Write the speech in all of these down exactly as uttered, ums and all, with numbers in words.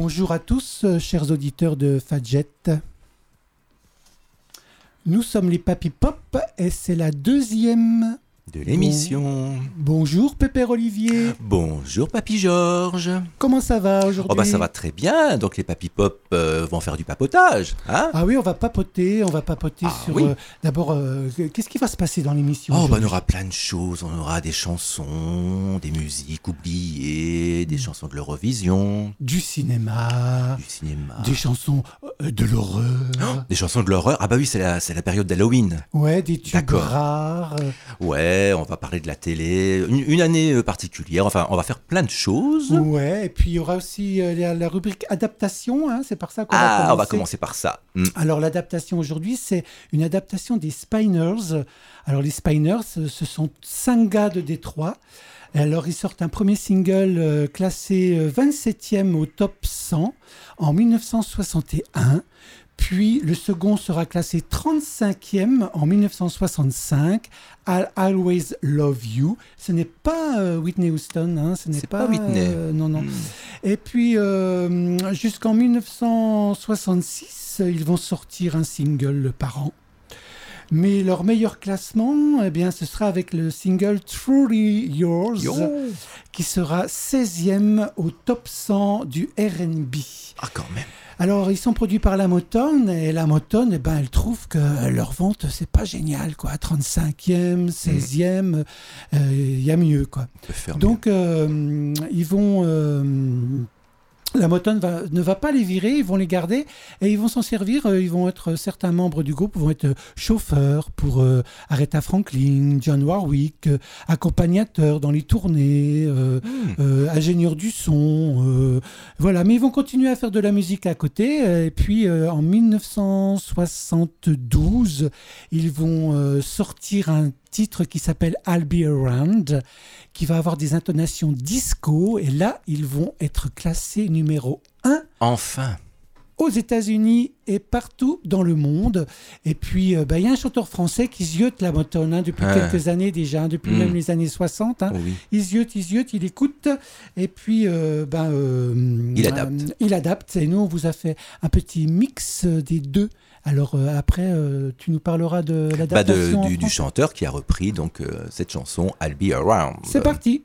Bonjour à tous, euh, chers auditeurs de Fadjet. Nous sommes les Papy Pop et c'est la deuxième de l'émission. Bon... Bonjour Pépère Olivier. Bonjour Papy Georges. Comment ça va aujourd'hui ? Oh bah ça va très bien, donc les Papy Pop euh, vont faire du papotage. Hein ah oui, on va papoter, on va papoter ah, sur... Oui. Euh, d'abord, euh, qu'est-ce qui va se passer dans l'émission ? Oh bah on aura plein de choses, on aura des chansons, des musiques oubliées, des mmh. chansons de l'Eurovision. Du cinéma. Du cinéma. Des chansons euh, de l'horreur. Oh, des chansons de l'horreur, ah bah oui, c'est la, c'est la période d'Halloween. Ouais, des tubes D'accord. rares. Ouais, on va parler de la télé, une, une année particulière, enfin on va faire plein de choses. Ouais, et puis il y aura aussi euh, la, la rubrique adaptation, hein, c'est par ça qu'on ah, va commencer. Ah, on va commencer par ça. Mm. Alors l'adaptation aujourd'hui, c'est une adaptation des Spiners. Alors les Spiners, ce sont cinq gars de Détroit. Et alors ils sortent un premier single euh, classé euh, vingt-septième au top cent en dix-neuf cent soixante et un. Puis le second sera classé trente-cinquième en dix-neuf cent soixante-cinq, I'll Always Love You. Ce n'est pas euh, Whitney Houston, hein, ce n'est c'est pas, pas Whitney. Euh, non, non. Mm. Et puis euh, jusqu'en dix-neuf cent soixante-six, ils vont sortir un single par an. Mais leur meilleur classement, eh bien, ce sera avec le single Truly Yours, Yo. qui sera seizième au top cent du R and B. Ah, quand même. Alors, ils sont produits par la Motown, et la Motown, eh ben, elle trouve que leur vente, c'est pas génial, quoi. trente-cinquième, seizième, il mmh. euh, y a mieux, quoi. Donc, euh, ils vont... Euh, la Motown va, ne va pas les virer, ils vont les garder et ils vont s'en servir. Euh, ils vont être, certains membres du groupe vont être chauffeurs pour euh, Aretha Franklin, Dionne Warwick, euh, accompagnateurs dans les tournées, euh, mmh. euh, ingénieurs du son. Euh, voilà, mais ils vont continuer à faire de la musique à côté. Euh, et puis euh, en dix-neuf cent soixante-douze, ils vont euh, sortir un titre qui s'appelle I'll Be Around, qui va avoir des intonations disco, et là, ils vont être classés numéro un. Enfin. Aux États-Unis et partout dans le monde. Et puis, euh, bah, y a un chanteur français qui ziote la Motown hein, depuis ah. quelques années déjà, hein, depuis mmh. même les années soixante. Hein. Oui. Il ziote, il ziote, il écoute, et puis euh, bah, euh, il adapte. Euh, il adapte. Et nous, on vous a fait un petit mix des deux. Alors euh, après, euh, tu nous parleras de l'adaptation bah de, du, du chanteur qui a repris donc euh, cette chanson I'll Be Around. C'est parti.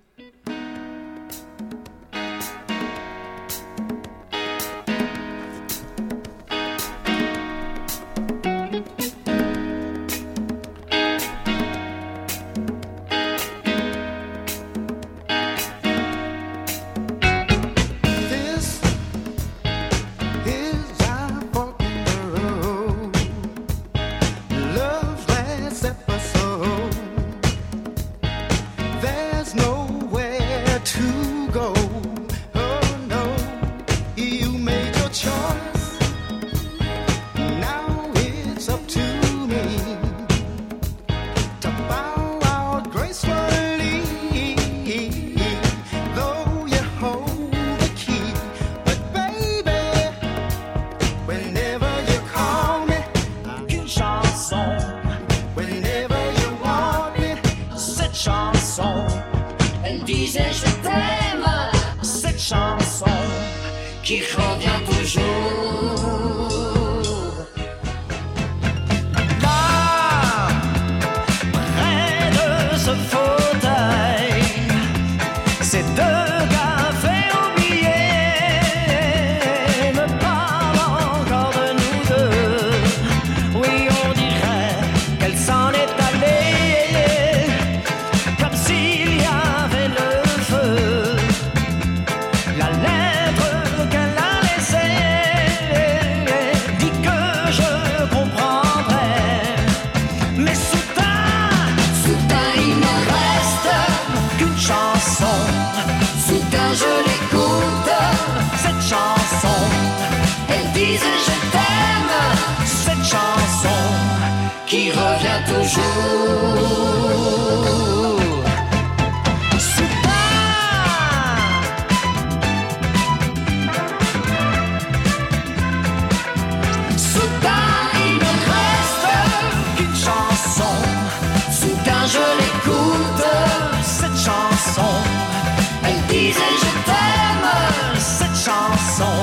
Qui revient toujours. chanson.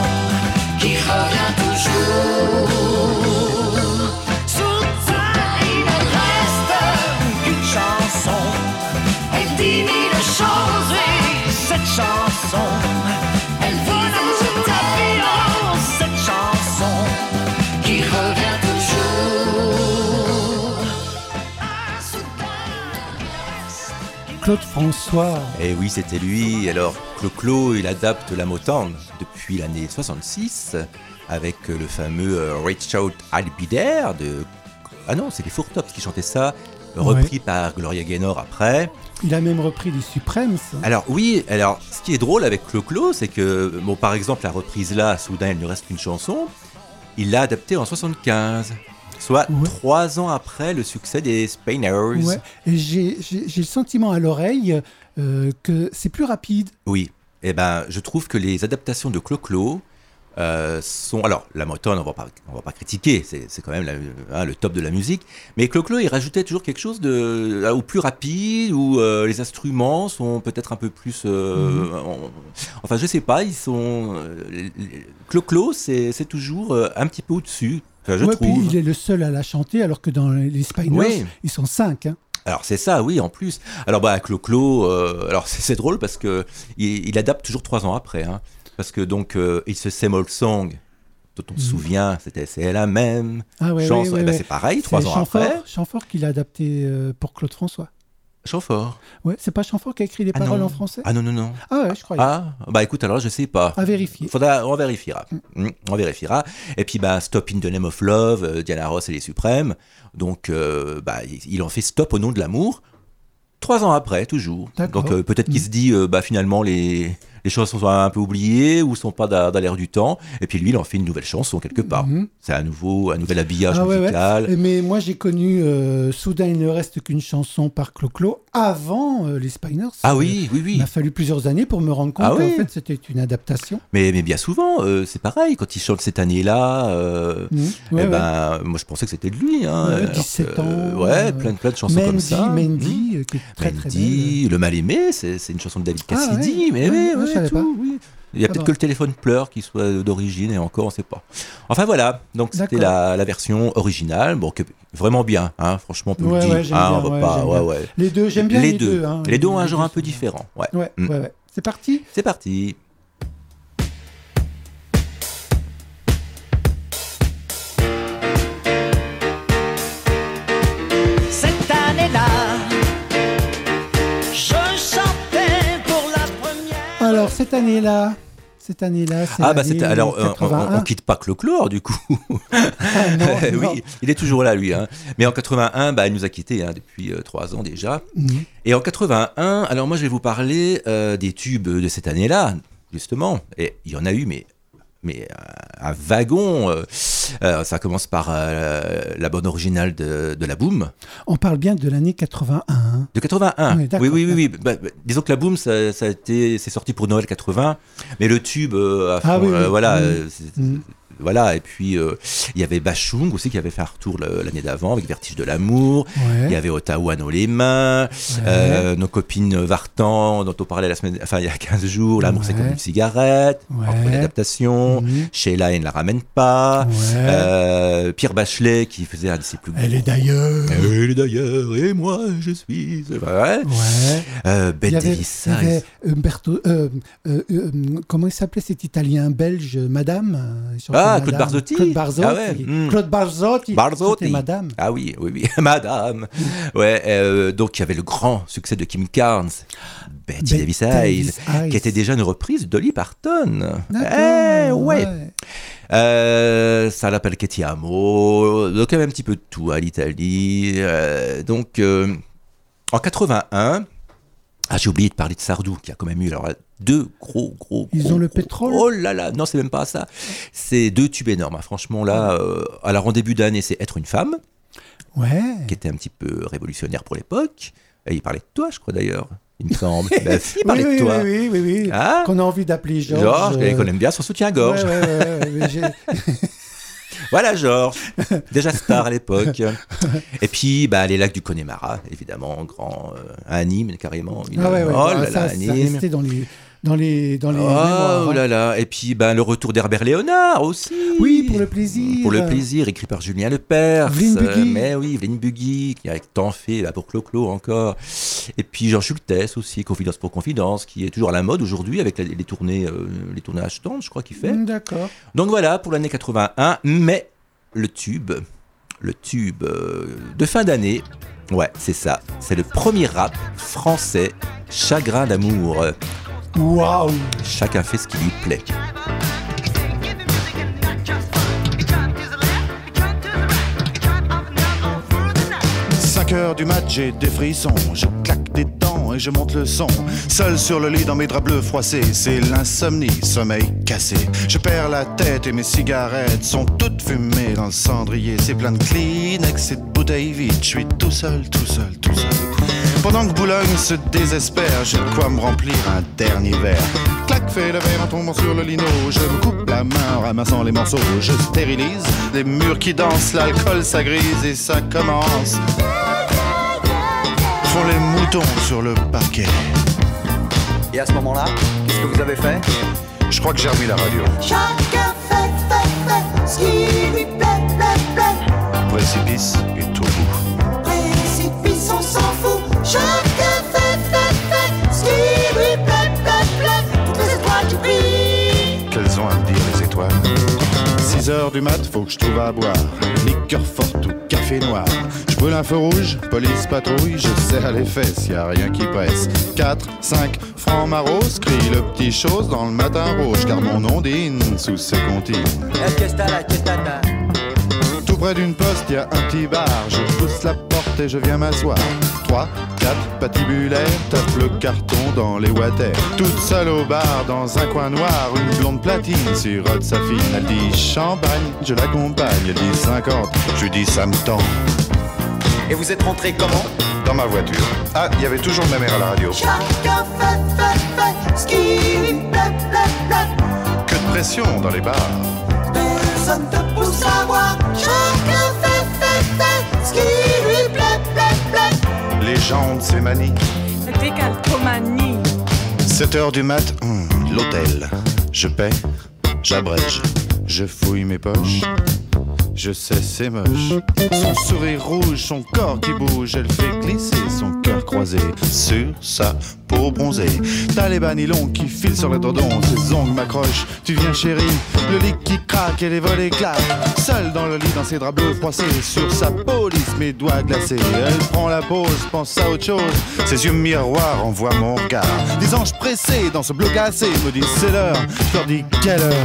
Claude François. Et oui, c'était lui. Alors, Clo-Clo, il adapte la Motown depuis l'année soixante-six avec le fameux euh, Reach Out I'll Be There de... Ah non, c'est les Four Tops qui chantaient ça, repris ouais. par Gloria Gaynor après. Il a même repris les Supremes. Alors oui, alors ce qui est drôle avec Clo-Clo, c'est que, bon, par exemple, la reprise là, soudain, il ne reste qu'une chanson, il l'a adaptée en soixante-quinze. Soit ouais. trois ans après le succès des Spainers. Ouais. Et j'ai, j'ai, j'ai le sentiment à l'oreille euh, que c'est plus rapide. Oui. Eh ben, je trouve que les adaptations de Clo-Clo euh, sont... Alors, la Motown, on ne va pas critiquer, c'est, c'est quand même la, hein, le top de la musique. Mais Clo-Clo, il rajoutait toujours quelque chose de, ou plus rapide, où euh, les instruments sont peut-être un peu plus... Euh, mm-hmm. on, enfin, je ne sais pas, ils sont... Euh, Clo-Clo, c'est, c'est toujours euh, un petit peu au-dessus. Enfin, je ouais, trouve. Puis il est le seul à la chanter, alors que dans les Spainers, oui. ils sont cinq. Hein. Alors c'est ça, oui, en plus. Alors bah Clo-Clo, euh, alors c'est, c'est drôle parce que il, il adapte toujours trois ans après, hein, parce que donc euh, It's a Same Old Song, dont on mmh. se souvient, c'était c'est la même ah, ouais, chanson. Ouais, ouais, et ben, ouais. c'est pareil, trois ans Chamfort, après. Chamfort qui l'a adapté euh, pour Claude François. Chamfort. Ouais, c'est pas Chamfort qui a écrit les ah paroles non. en français. Ah non non non. Ah ouais, je croyais. Ah bah écoute, alors je sais pas. À vérifier. Faudra, on vérifiera. Mm. On vérifiera. Et puis bah Stop in the Name of Love, euh, Diana Ross et les Suprêmes. Donc euh, bah il en fait Stop au nom de l'amour. Trois ans après, toujours. D'accord. Donc euh, peut-être qu'il mm. se dit euh, bah finalement les les chansons sont un peu oubliées ou sont pas dans, dans l'air du temps. Et puis lui, il en fait une nouvelle chanson quelque part. Mm-hmm. C'est un nouveau, un nouvel habillage ah, musical. Ouais, ouais. Mais moi, j'ai connu euh, Soudain, il ne reste qu'une chanson par Clo-Clo avant euh, les Spainers. Ah oui, oui, oui. Il m'a fallu plusieurs années pour me rendre compte ah, qu'en oui. fait, c'était une adaptation. Mais, mais bien souvent, euh, c'est pareil. Quand il chante cette année-là, euh, mmh. ouais, eh ben, ouais. moi, je pensais que c'était de lui. Hein, ouais, dix-sept que, ans. Euh, ouais, plein, plein de chansons Mandy, comme ça. Mandy, mmh. qui est très, Mandy, très belle. Le Mal-Aimé, c'est, c'est une chanson de David Cassidy. Ah, ouais. Mais ouais, oui, ouais, ouais, tout, oui. Il y a ah peut-être bon. que le téléphone pleure qui soit d'origine et encore on ne sait pas. Enfin voilà, donc c'était la, la version originale, bon que, vraiment bien, hein, franchement on peut ouais, le dire. Ouais, hein, bien, on va ouais, pas, ouais, ouais. Les deux, j'aime bien les, les deux. deux hein, les, les deux ont un genre un peu différent. Ouais. Ouais, mm. ouais, ouais. C'est parti. C'est parti. Cette année-là, je chantais pour la première. Alors cette année-là. Cette année-là, c'est ah bah c'était alors euh, on, on, on quitte pas Clo-Clo du coup. Ah, non, non. Oui, il est toujours là lui. Hein. Mais en quatre-vingt-un, bah il nous a quittés hein, depuis euh, trois ans déjà. Mmh. Et en quatre-vingt-un, alors moi je vais vous parler euh, des tubes de cette année-là justement. Et il y en a eu mais mais un, un wagon. Euh, euh, ça commence par euh, la bande originale de, de La Boom. On parle bien de l'année quatre-vingt-un. De quatre-vingt-un. Oui, oui, oui, oui, oui. Bah, bah, disons que La Boom, ça, ça a été, c'est sorti pour Noël quatre-vingts, mais le tube, euh, à fond, ah, oui, euh, oui. voilà. Mmh. Euh, c'est, mmh. Voilà, et puis euh, il y avait Bachung aussi qui avait fait un retour le, l'année d'avant avec Vertige de l'amour. Ouais. Il y avait Ottawa dans les mains, ouais. euh, nos copines Vartan dont on parlait la semaine, enfin il y a quinze jours, L'amour ouais. c'est comme une cigarette, ouais. entre une adaptation. Mmh. Sheila, elle ne la ramène pas. Ouais. Euh, Pierre Bachelet qui faisait un de ses plus beaux. Elle est d'ailleurs. Elle est d'ailleurs et moi je suis. Ouais. ouais. Euh, Bette Davis. Il y avait Umberto. Euh, euh, euh, comment il s'appelait cet Italien belge, Madame. Ah, Claude Barzotti. Claude Barzotti. Ah ouais. mmh. Claude Barzotti. Barzotti. C'était Madame. Ah oui, oui, oui, Madame. ouais, euh, donc il y avait le grand succès de Kim Carnes, Betty Davis Eyes, qui était déjà une reprise de Dolly Parton. Eh, ouais. ouais. Euh, ça l'appelle Katie Amo. Donc il y avait un petit peu de tout à l'Italie. Euh, donc euh, en quatre-vingt-un. Ah, j'ai oublié de parler de Sardou, qui a quand même eu alors, deux gros, gros, Ils gros, ont le gros, pétrole. Oh là là, non, c'est même pas ça. C'est deux tubes énormes. Hein. Franchement, là, euh, alors en début d'année, c'est Être une femme, ouais. qui était un petit peu révolutionnaire pour l'époque. Et il parlait de toi, je crois d'ailleurs, il me semble. ben, il parlait oui, de toi. Oui, oui, oui. oui. Hein qu'on a envie d'appeler Georges. Georges, euh... et qu'on aime bien son soutien-gorge. Ouais, ouais, ouais, ouais, j'ai... Voilà Georges, déjà star à l'époque. Et puis bah, les lacs du Connemara, évidemment, grand euh, anime carrément. Une... Ah ouais, ouais, oh bah, là ça, là, ça anime. restait dans les, dans les, dans les oh, mémoires. Oh là là, et puis bah, le retour d'Herbert Léonard aussi. Oui, pour le plaisir. Pour le plaisir, écrit par Julien Lepers. Vline Buggy. Euh, mais oui, Vline Buggy, qui a tant fait là, pour Clo-Clo encore. Et puis Jean Schultes aussi, Confidence pour Confidence, qui est toujours à la mode aujourd'hui avec les, les tournées, euh, les tournées Ashton, je crois qu'il fait. D'accord. Donc voilà, pour l'année quatre-vingt-un, mais le tube, le tube euh, de fin d'année. Ouais, c'est ça. C'est le premier rap français, Chagrin d'amour. Waouh! Chacun fait ce qui lui plaît. cinq heures du mat, j'ai des frissons. Je claque des dents et je monte le son. Seul sur le lit dans mes draps bleus froissés, c'est l'insomnie, sommeil cassé. Je perds la tête et mes cigarettes sont toutes fumées dans le cendrier. C'est plein de Kleenex et de bouteilles vides. Je suis tout seul, tout seul, tout seul. Pendant que Boulogne se désespère, j'ai de quoi me remplir un dernier verre. Clac, fais le verre en tombant sur le lino. Je me coupe la main en ramassant les morceaux. Je stérilise les murs qui dansent, l'alcool ça grise et ça commence. Font les moutons sur le parquet. Et à ce moment-là, qu'est-ce que vous avez fait? Je crois que j'ai remis la radio. Chacun fait, fait, fait ce qui lui plaît, plaît, plaît. Précipice et tout bout. Précipice, on s'en fout. Chacun fait, fait, fait ce qui lui plaît, plaît, plaît. Toutes les étoiles qui brillent. Qu'elles ont à me dire les étoiles? six heures du mat, faut que je trouve à boire. Liqueur forte ou café noir. Je brûle un feu rouge, police patrouille. Je serre les fesses, y a rien qui presse. quatre, cinq, francs maros, crie le petit chose dans le matin rouge. Car mon ondine sous ses comptines. Tout près d'une poste, y a un petit bar. Je pousse la porte et je viens m'asseoir. trois, quatre, patibulaire, tape le carton dans les water. Toute seule au bar, dans un coin noir, une blonde platine sirote sa fine. Elle dit champagne, je l'accompagne. Elle dit cinquante, je lui dis ça me tend. Et vous êtes rentré comment? Dans ma voiture. Ah, il y avait toujours ma mère à la radio. Chacun fait, fait, fait ce qui lui plaît, plaît, plaît. Que de pression dans les bars. Personne te pousse à voir. Chacun fait, fait, fait ce qui lui plaît, plaît, plaît. Les gens de ces manies. Décalcomanie. sept heures du mat, hum, l'hôtel. Je paie, j'abrège, je fouille mes poches. Je sais, c'est moche. Son sourire rouge, son corps qui bouge, elle fait glisser son cœur croisé sur sa peau bronzée. T'as les bas nylons qui filent sur le dodon, ses ongles m'accrochent. Tu viens chérie, le lit qui craque et les volets claquent. Seule dans le lit, dans ses draps bleus froissés, sur sa peau lisse, mes doigts glacés. Elle prend la pause, pense à autre chose. Ses yeux miroirs envoient mon regard. Des anges pressés dans ce bleu glacé me disent c'est l'heure. Je leur dis quelle heure.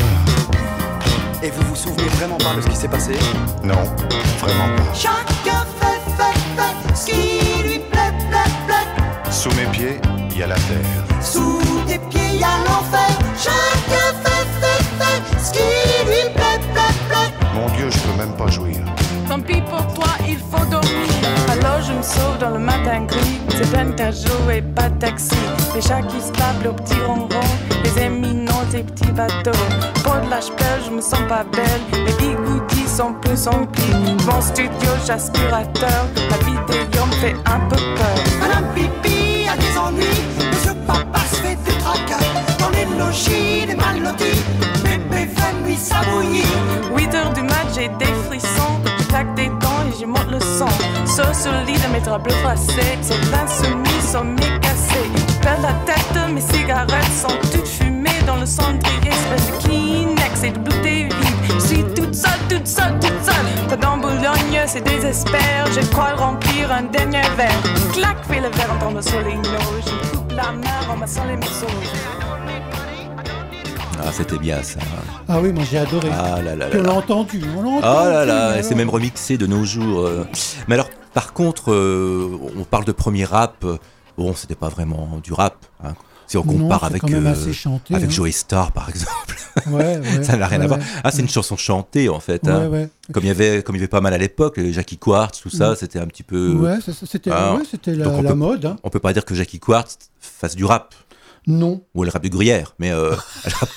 Et vous vous souvenez vraiment pas de ce qui s'est passé? Non, vraiment pas. Chacun fait, fait, fait ce qui lui plaît, plaît, plaît. Sous mes pieds, il y a la terre. Sous tes pieds, y a l'enfer. Chacun fait, fait, fait ce qui lui plaît, plaît, plaît. Mon Dieu, je peux même pas jouir. Tant pis pour toi, il faut dormir. Alors je me sauve dans le matin gris. C'est plein de jours et pas de taxi. Les chats qui se tapent au petit ronron. Les éminents et petits bateaux. Pour de l'âge pelle, je me sens pas belle. Les bigoudis sont plus emplis. Mon studio, j'aspirateur. La vidéo me fait un peu peur. Madame Pipi a des ennuis. Monsieur Papa se fait du tracas. Dans les logis, les mal lotis. Bébé fait nuit s'abouillir. huit heures du mat, j'ai des frissons. Je claque des dents et je monte le son. Sauf sur le lit de mes draps bleus froissés. Ces insomnies sont mécassées. Je perds la tête, mes cigarettes sont toutes fumées dans le cendrier. Espèce de Kleenex et de bouteilles vides. Je suis toute seule, toute seule, toute seule. Dans Boulogne, c'est désespère. J'ai de quoi remplir un dernier verre. Clac, fais le verre en tombant sur les noix. Je me coupe la main en ramassant les morceaux. Ah, c'était bien ça. Ah oui, moi j'ai adoré. Ah là là là. On l'a entendu, on l'a entendu. Ah là là, c'est même remixé de nos jours. Mais alors, par contre, euh, on parle de premier rap. Bon, c'était pas vraiment du rap. Hein. Si on compare non, avec, euh, chanté, avec hein. Joey Starr, par exemple, ouais, ouais, ça n'a rien ouais, à voir. Ouais. Ah, c'est une chanson chantée en fait. Hein. Ouais, ouais. Comme il y avait, comme il y avait pas mal à l'époque, Jackie Quartz, tout ça, ouais. C'était un petit peu. Ouais, c'était, hein. ouais, c'était la, la peut, mode. Hein. On peut pas dire que Jackie Quartz fasse du rap. Non. Ou le rap de Gruyère, mais euh, elle rappe.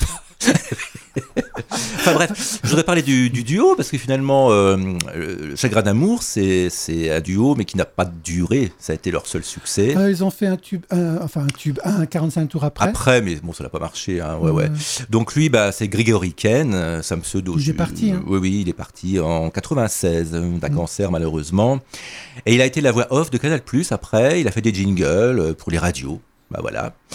Enfin bref, je voudrais parler du, du duo parce que finalement, euh, Chagrin d'amour, c'est, c'est un duo mais qui n'a pas duré. Ça a été leur seul succès. Euh, ils ont fait un tube, un, enfin un tube, un quarante-cinq tours après. Après, mais bon, ça n'a pas marché. Hein, ouais, ouais. ouais. Donc lui, bah, c'est Grégory Ken, c'est un pseudo. Il est parti. Hein. Oui, oui, il est parti en quatre-vingt-seize d'un mmh. cancer malheureusement. Et il a été la voix off de Canal plus après. Il a fait des jingles pour les radios. Bah voilà.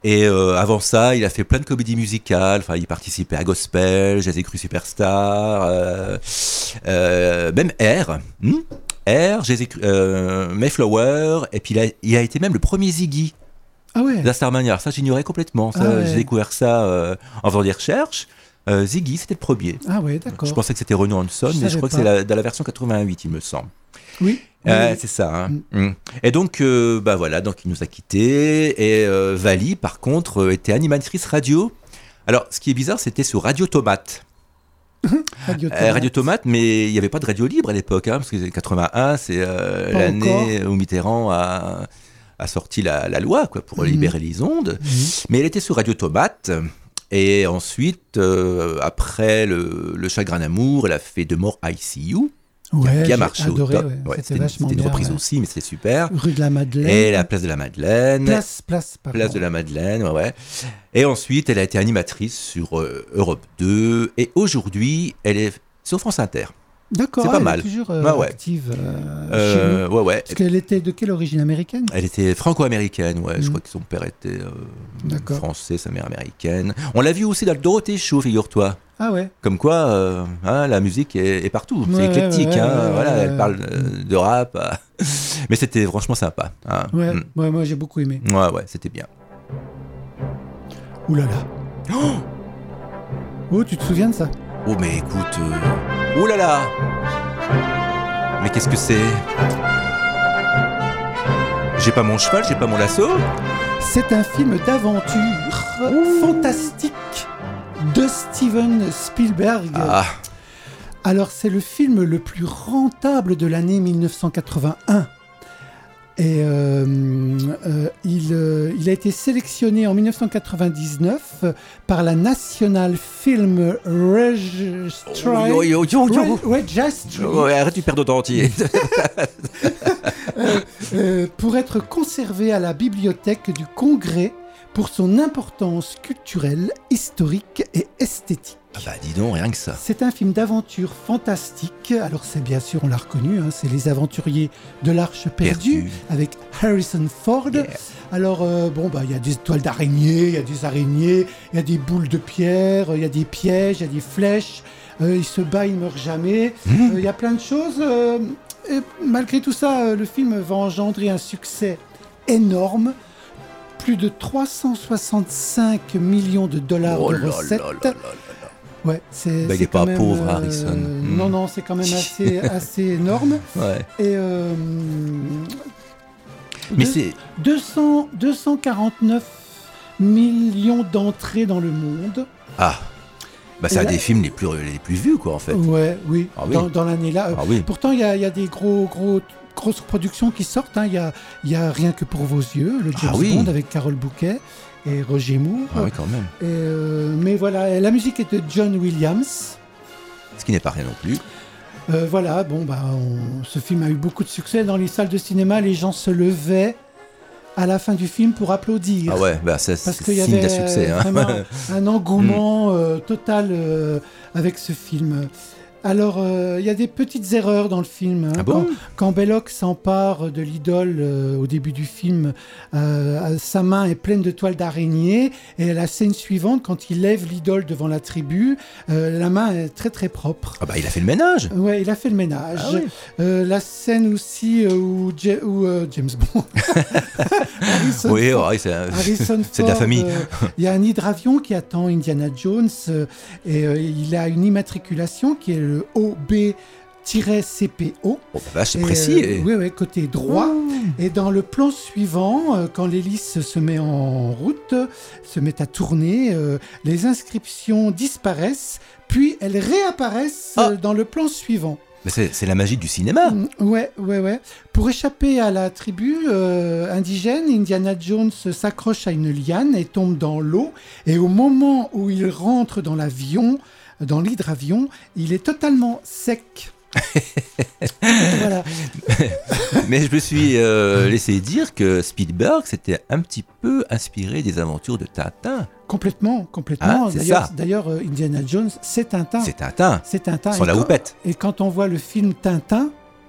Et euh, avant ça, il a fait plein de comédies musicales. Enfin, il participait à Gospel, Jésus Christ Superstar, euh, euh, même Air, hmm Air, Jésus, euh, Mayflower. Et puis il a, il a été même le premier Ziggy. Ah ouais. La Starmania. Ça, j'ignorais complètement. Ça, ah ouais. J'ai découvert ça euh, en faisant des recherches. Euh, Ziggy, c'était le premier. Ah ouais, d'accord. Je pensais que c'était Renaud Hanson, je mais je crois pas. que c'est la, dans la version quatre-vingt-huit, il me semble. Oui. Euh, oui. C'est ça. Hein. Mm. Et donc, euh, bah voilà, donc il nous a quittés. Et euh, Vali, par contre, euh, était animatrice radio. Alors, ce qui est bizarre, c'était sur Radio Tomate. Radio Tomate. Euh, Radio Tomate, mais il n'y avait pas de radio libre à l'époque, hein, parce que quatre-vingt-un, c'est euh, l'année encore. Où Mitterrand a, a sorti la, la loi quoi, pour mm. libérer les ondes. Mm. Mais elle était sur Radio Tomate. Et ensuite, euh, après le, le Chagrin d'amour, elle a fait De Mort I C U. Ouais, qui a bien marché adoré, au top. Ouais. Ouais, c'était c'était, c'était une bien, reprise ouais. aussi, mais c'était super. Rue de la Madeleine. Et la place de la Madeleine. Place, place, pardon. Place de la Madeleine, ouais, ouais. Et ensuite, elle a été animatrice sur euh, Europe deux. Et aujourd'hui, elle est sur France Inter. D'accord, c'est pas elle mal. est toujours euh, ouais, ouais. active euh, euh, chez nous. Ouais, ouais. Parce qu'elle était de quelle origine américaine ? Elle était franco-américaine, ouais. Mmh. Je crois que son père était euh, français, sa mère américaine. On l'a vu aussi dans le Dorothée Show, figure-toi. Ah ouais. Comme quoi, euh, hein, la musique est, est partout. Ouais, c'est éclectique. ouais, hein, ouais, voilà, ouais, elle ouais. parle euh, de rap. Euh, mais c'était franchement sympa. Hein. Ouais, mmh. ouais, moi j'ai beaucoup aimé. Ouais, ouais, c'était bien. Ouh là là. Oh, oh, tu te souviens de ça ? Oh, mais écoute. Euh... Ouh là là. Mais qu'est-ce que c'est ? J'ai pas mon cheval, j'ai pas mon lasso. C'est un film d'aventure Ouh. fantastique de Steven Spielberg. Ah. Alors, c'est le film le plus rentable de l'année dix-neuf cent quatre-vingt-un. Et euh, euh, il, euh, il a été sélectionné en dix-neuf cent quatre-vingt-dix-neuf par la National Film Registry. Oh, yo, yo, yo, yo. Registry. Ouais, arrête, tu perds d'autant entier. euh, euh, pour être conservé à la bibliothèque du Congrès pour son importance culturelle, historique et esthétique. Ah bah dis donc, rien que ça. C'est un film d'aventure fantastique. Alors c'est bien sûr, on l'a reconnu, hein, c'est Les Aventuriers de l'Arche perdue Perdu. Avec Harrison Ford. Yeah. Alors euh, bon bah il y a des toiles d'araignées, il y a des araignées, il y a des boules de pierre, il y a des pièges, il y a des flèches. Euh, il se bat, il meurt jamais. Il mmh. euh, y a plein de choses. Euh, et malgré tout ça, euh, le film va engendrer un succès énorme. Plus de trois cent soixante-cinq millions de dollars oh de là recettes. Là là là là. Ouais, c'est, bah, c'est il n'est pas même, pauvre, euh, Harrison. Mmh. Non, non, c'est quand même assez, assez énorme. Ouais. Et euh, Mais deux, c'est... deux cents, deux cent quarante-neuf millions d'entrées dans le monde. Ah, bah, c'est un là... des films les plus, les plus vus, quoi, en fait. Ouais, oui, ah, oui. Dans, dans l'année-là. Ah, oui. Pourtant, il y a, y a des gros, gros, grosses productions qui sortent. Il hein. y, a, y a Rien que pour vos yeux, le James ah, oui. Bond avec Carole Bouquet et Roger Moore. Ah oui, quand même. Et euh, mais voilà, la musique est de John Williams. Ce qui n'est pas rien non plus. Euh, voilà, bon, bah, on... ce film a eu beaucoup de succès. Dans les salles de cinéma, les gens se levaient à la fin du film pour applaudir. Ah ouais, bah ça, parce c'est qu'il y signe avait de succès. Hein. Vraiment un engouement euh, total euh, avec ce film. Alors, il euh, y a des petites erreurs dans le film. Hein. Ah bon ? quand, quand Belloc s'empare de l'idole euh, au début du film, euh, sa main est pleine de toiles d'araignée. Et la scène suivante, quand il lève l'idole devant la tribu, euh, la main est très très propre. Ah bah il a fait le ménage. Ouais, il a fait le ménage. Ah oui. euh, la scène aussi euh, où, Je- où euh, James Bond. Harrison oui, Ford, ouais, c'est, Harrison c'est de la Ford, famille. euh, Il y a un hydravion qui attend Indiana Jones euh, et euh, il a une immatriculation qui est le O B C P O. Oh bah c'est précis. Euh, et... Oui, oui, côté droit. Mmh. Et dans le plan suivant, euh, quand l'hélice se met en route, se met à tourner, euh, les inscriptions disparaissent, puis elles réapparaissent ah. euh, dans le plan suivant. Mais c'est, c'est la magie du cinéma. Mmh, ouais, ouais, ouais. Pour échapper à la tribu euh, indigène, Indiana Jones s'accroche à une liane et tombe dans l'eau. Et au moment où il rentre dans l'avion, dans l'hydravion, il est totalement sec. Voilà. Mais je me suis euh, laissé dire que Spielberg s'était un petit peu inspiré des aventures de Tintin. Complètement, complètement. Ah, c'est d'ailleurs, ça. d'ailleurs, euh, Indiana Jones, c'est Tintin. C'est Tintin. C'est Tintin. Sans et la quand, houppette. Et quand on voit le film Tintin,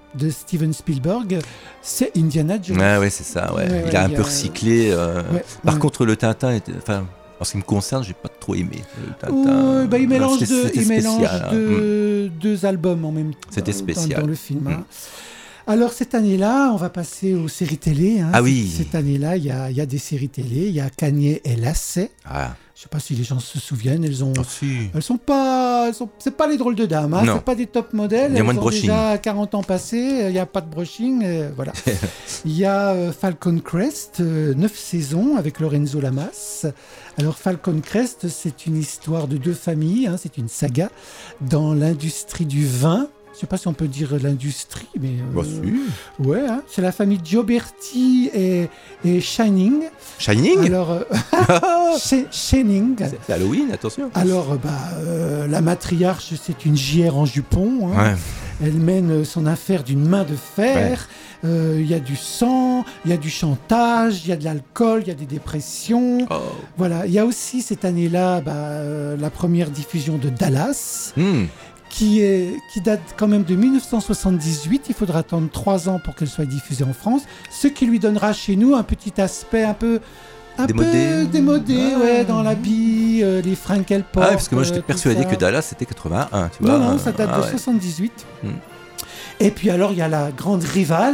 de Steven Spielberg, c'est Indiana Jones. Ah ouais, c'est ça. Ouais. Ouais, il ouais, a un peu recyclé. Euh... Ouais, Par ouais. contre, le Tintin, était... enfin, en ce qui me concerne, j'ai pas trop aimé le Tintin. Ouais, bah, il mélange, deux, il spécial, mélange hein. deux, mmh. deux albums en même temps. C'était spécial dans, dans le film. Mmh. Hein. Alors cette année-là, on va passer aux séries télé. Hein. Ah oui. Cette année-là, il y a, y a des séries télé. Il y a Kanye et Lacey. Ah. Je sais pas si les gens se souviennent. Elles ont. Oh, si. Elles sont pas. Elles sont, c'est pas les drôles de dames. Hein. C'est pas des top modèles. Il y a moins de ont brushing. Déjà quarante ans passés. Il y a pas de brushing. Euh, voilà. Il y a euh, Falcon Crest, euh, neuf saisons avec Lorenzo Lamas. Alors Falcon Crest, c'est une histoire de deux familles. Hein. C'est une saga dans l'industrie du vin. Je ne sais pas si on peut dire l'industrie, mais... Euh, bah, si. Ouais, hein, c'est la famille Gioberti et, et Shining. Shining Alors, euh, Shining. C'est, c'est Halloween, attention. Alors, bah, euh, la matriarche, c'est une J R en jupon. Hein. Ouais. Elle mène son affaire d'une main de fer. Il ouais. euh, y a du sang, il y a du chantage, il y a de l'alcool, il y a des dépressions. Oh. Voilà. Il y a aussi, cette année-là, bah, euh, la première diffusion de Dallas. Mm. Qui, est, qui date quand même de dix-neuf cent soixante-dix-huit. Il faudra attendre trois ans pour qu'elle soit diffusée en France, ce qui lui donnera chez nous un petit aspect un peu, un démodé, peu démodé ah. ouais, dans l'habit, euh, les fringues qu'elle porte. Ah, parce que moi j'étais persuadé ça. que Dallas c'était quatre-vingt-un. Tu vois, non, non, ça date ah, de ouais. soixante-dix-huit. Hmm. Et puis alors il y a la grande rivale,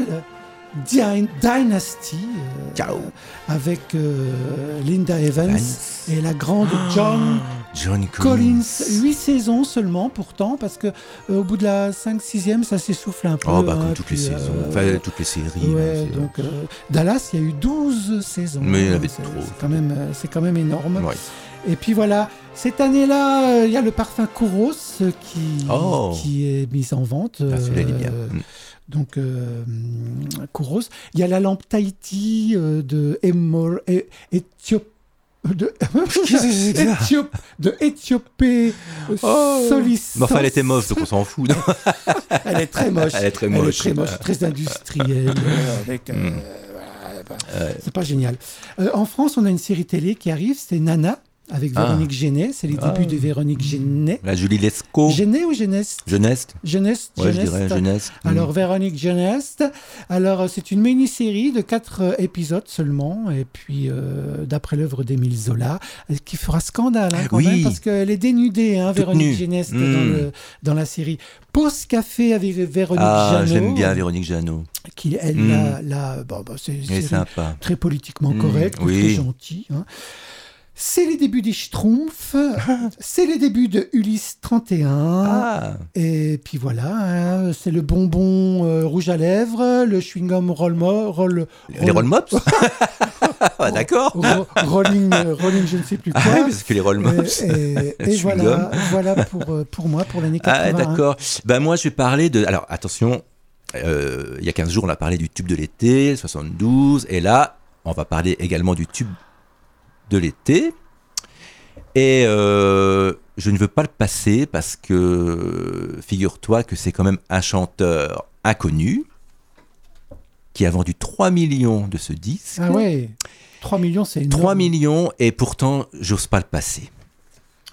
Dynasty, euh, avec euh, Linda Evans Vance. Et la grande John Johnny Collins. Huit saisons seulement pourtant, parce que euh, au bout de la cinq sixième, ça s'essouffle un peu. Oh bah comme hein, toutes puis, les saisons, euh, enfin toutes les séries. Ouais, là, donc euh, Dallas, il y a eu douze saisons. Mais il y en avait c'est, trop. C'est quand même, c'est quand même énorme. Ouais. Et puis voilà, cette année-là, il euh, y a le parfum Kouros qui, oh. qui est mis en vente. Ah, c'est euh, Donc, euh, Kouros. Il y a la lampe Tahiti euh, de Emmor, et, Éthiopie. De, Éthiop, de Éthiopie oh. Solis. Mais enfin, elle était moche, donc on s'en fout. Non elle est très moche. Elle est très moche. Elle est très moche, très industrielle. avec, euh, mm. voilà, ouais. C'est pas génial. Euh, en France, on a une série télé qui arrive, c'est Nana. Avec Véronique ah. Genet, c'est les débuts ah. de Véronique Genet. La Julie Lescaut. Genet ou Geneste Geneste. Geneste. Ouais, je dirais Geneste. Alors, mmh. Véronique Geneste. Alors, c'est une mini-série de quatre euh, épisodes seulement, et puis euh, d'après l'œuvre d'Émile Zola, qui fera scandale hein, quand oui. même, parce qu'elle est dénudée, hein, Véronique Geneste, mmh. dans, le, dans la série. Pause café avec Véronique ah, Jeannot. J'aime bien Véronique Jeannot. Qui, elle, mmh. la, la, bon, bah, c'est, c'est sympa. Très politiquement mmh. correct, oui. très gentil. Hein. C'est les débuts des Schtroumpfs, c'est les débuts de Ulysse trente et un, ah. et puis voilà, hein, c'est le bonbon euh, rouge à lèvres, le chewing-gum roll, mo- roll, roll... Les roll mops. Ah, d'accord. Ro- rolling, rolling, je ne sais plus quoi. Ah, parce que les roll mops. Et, et, et voilà, voilà pour, pour moi, pour l'année quatre-vingt-un. Ah, d'accord. Ben, moi, je vais parler de... Alors, attention, euh, il y a quinze jours, on a parlé du tube de l'été, soixante-douze, et là, on va parler également du tube de l'été, et euh, je ne veux pas le passer parce que figure-toi que c'est quand même un chanteur inconnu qui a vendu trois millions de ce disque. Ah ouais, trois millions c'est énorme. trois millions, et pourtant j'ose pas le passer. Pourquoi ?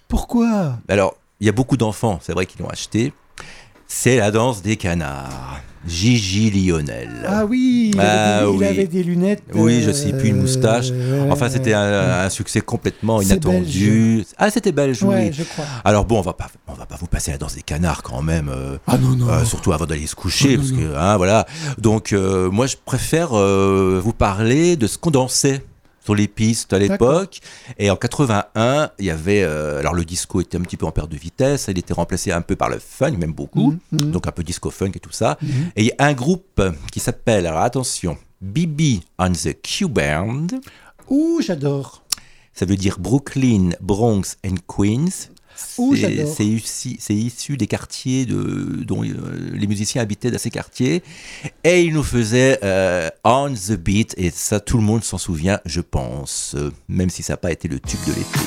Alors, il y a beaucoup d'enfants, c'est vrai, qui l'ont acheté. C'est La danse des canards. Gigi Lionel. Ah oui, il, ah, avait, des, oui. il avait des lunettes. Oui, je sais plus, une moustache. Euh, enfin, c'était un, un succès complètement inattendu. Belge. Ah, c'était belge, oui. Ouais, je crois. Alors bon, on va pas, on va pas vous passer La danse des canards quand même. Euh, ah non, non. Euh, surtout avant d'aller se coucher, ah, parce non, que, non. hein, voilà. Donc, euh, moi, je préfère euh, vous parler de ce qu'on dansait sur les pistes à l'époque. D'accord. Et en quatre-vingt-un, il y avait... Euh, alors, le disco était un petit peu en perte de vitesse. Il était remplacé un peu par le funk, même beaucoup. Mmh, mmh. Donc, un peu disco-funk et tout ça. Mmh. Et il y a un groupe qui s'appelle, alors attention, B B and the Q-Band. Ouh, j'adore. Ça veut dire Brooklyn, Bronx and Queens. Ouh, c'est, j'adore. C'est, issu, c'est issu des quartiers de, dont euh, les musiciens habitaient dans ces quartiers. Et ils nous faisaient euh, On the Beat. Et ça, tout le monde s'en souvient, je pense. Euh, même si ça n'a pas été le tube de l'été.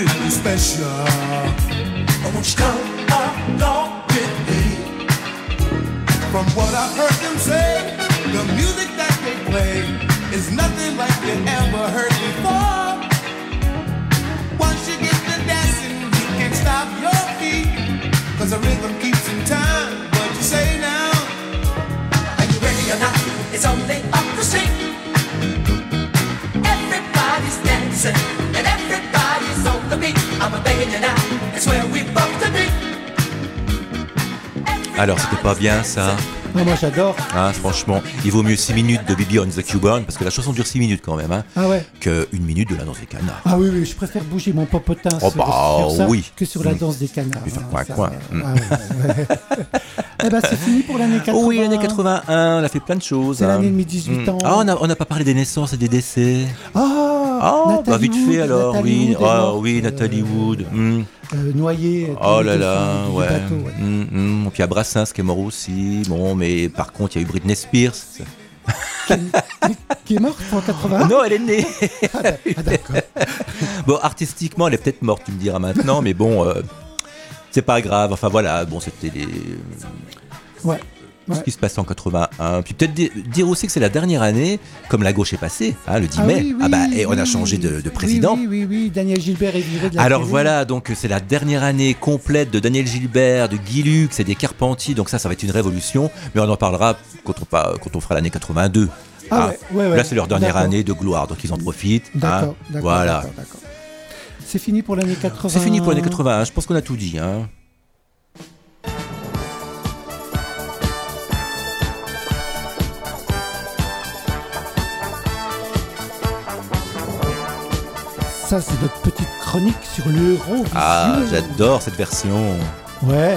really special. Won't you come along with me? From what I've heard them say, the music that they play is nothing like you ever heard before. Once you get to dancing, you can't stop your feet, 'cause the rhythm keeps in time. What you say now? Are you ready or not? It's only up the street. Everybody's dancing and everybody's on the beat. I'm begging you now, it's where we both to be. Alors, c'était pas bien ça? Non, moi j'adore. Ah, franchement, il vaut mieux six minutes de B B on the Cuban, parce que la chanson dure six minutes quand même, hein, ah ouais. que une minute de la danse des canards. Ah oui, oui, je préfère bouger mon popotin oh sur, bah, sur ça oui. que sur la danse des canards. Puis faire hein, coin, coin. Ça, ah, ouais, ouais. Eh ben, c'est fini pour l'année quatre-vingt. Oui, l'année quatre-vingt-un, on a fait plein de choses. C'est hein. l'année de mes dix-huit ans. Ah, on n'a on a pas parlé des naissances et des décès. Ah, Ah, bah vite Wood, fait alors, Nathalie oui. Wood est Ah, morte, oui, euh, Nathalie Wood. Mm. Euh, noyée. Oh là là, du ouais. bateau, ouais. Mm, mm. Puis il y a Brassens qui est mort aussi. Bon, mais par contre, il y a eu Britney Spears. Qui, qui est morte en quatre-vingt-un. Non, elle est née. Ah d'accord. Bon, artistiquement, elle est peut-être morte, tu me diras maintenant, mais bon, euh, c'est pas grave. Enfin voilà, bon, c'était les... Ouais. ce qui se passe en quatre-vingt-un. Puis peut-être di- dire aussi que c'est la dernière année, comme la gauche est passée, hein, le dix Ah mai. oui, oui, ah bah, et on a oui, changé oui. de, de président. Oui, oui, oui, oui, Daniel Gilbert est viré de la Alors télé. voilà, donc c'est la dernière année complète de Daniel Gilbert, de Guy Lux et des Carpentiers. Donc ça, ça va être une révolution. Mais on en parlera quand on, pa- quand on fera l'année quatre-vingt-deux. Ah hein. ouais, ouais, ouais. Là, c'est leur dernière D'accord. année de gloire, donc ils en profitent. D'accord, hein. d'accord, Voilà. d'accord, d'accord. C'est fini pour l'année quatre-vingt. C'est fini pour l'année quatre-vingt-un. Je pense qu'on a tout dit. Hein. Ça, c'est notre petite chronique sur l'Eurovision. Ah, j'adore cette version. Ouais.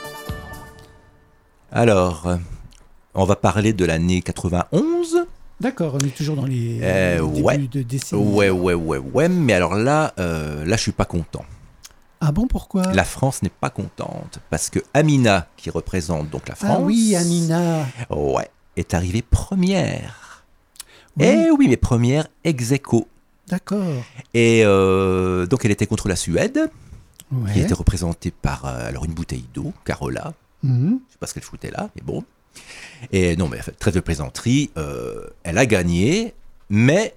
Alors, euh, on va parler de l'année quatre-vingt-onze. D'accord, on est toujours dans les Euh, débuts ouais. de décennie. Ouais, ouais, ouais, ouais. Mais alors là, euh, là, je suis pas content. Ah bon, pourquoi? La France n'est pas contente parce que Amina, qui représente donc la France, Ah oui, Amina. ouais, est arrivée première. Oui. Eh oui, mais première ex aequo. D'accord. Et euh, donc, elle était contre la Suède, Ouais. qui était représentée par euh, alors une bouteille d'eau, Carola. Mhm. Je sais pas ce qu'elle foutait là, mais bon. Et non, mais très de plaisanterie, euh, elle a gagné, mais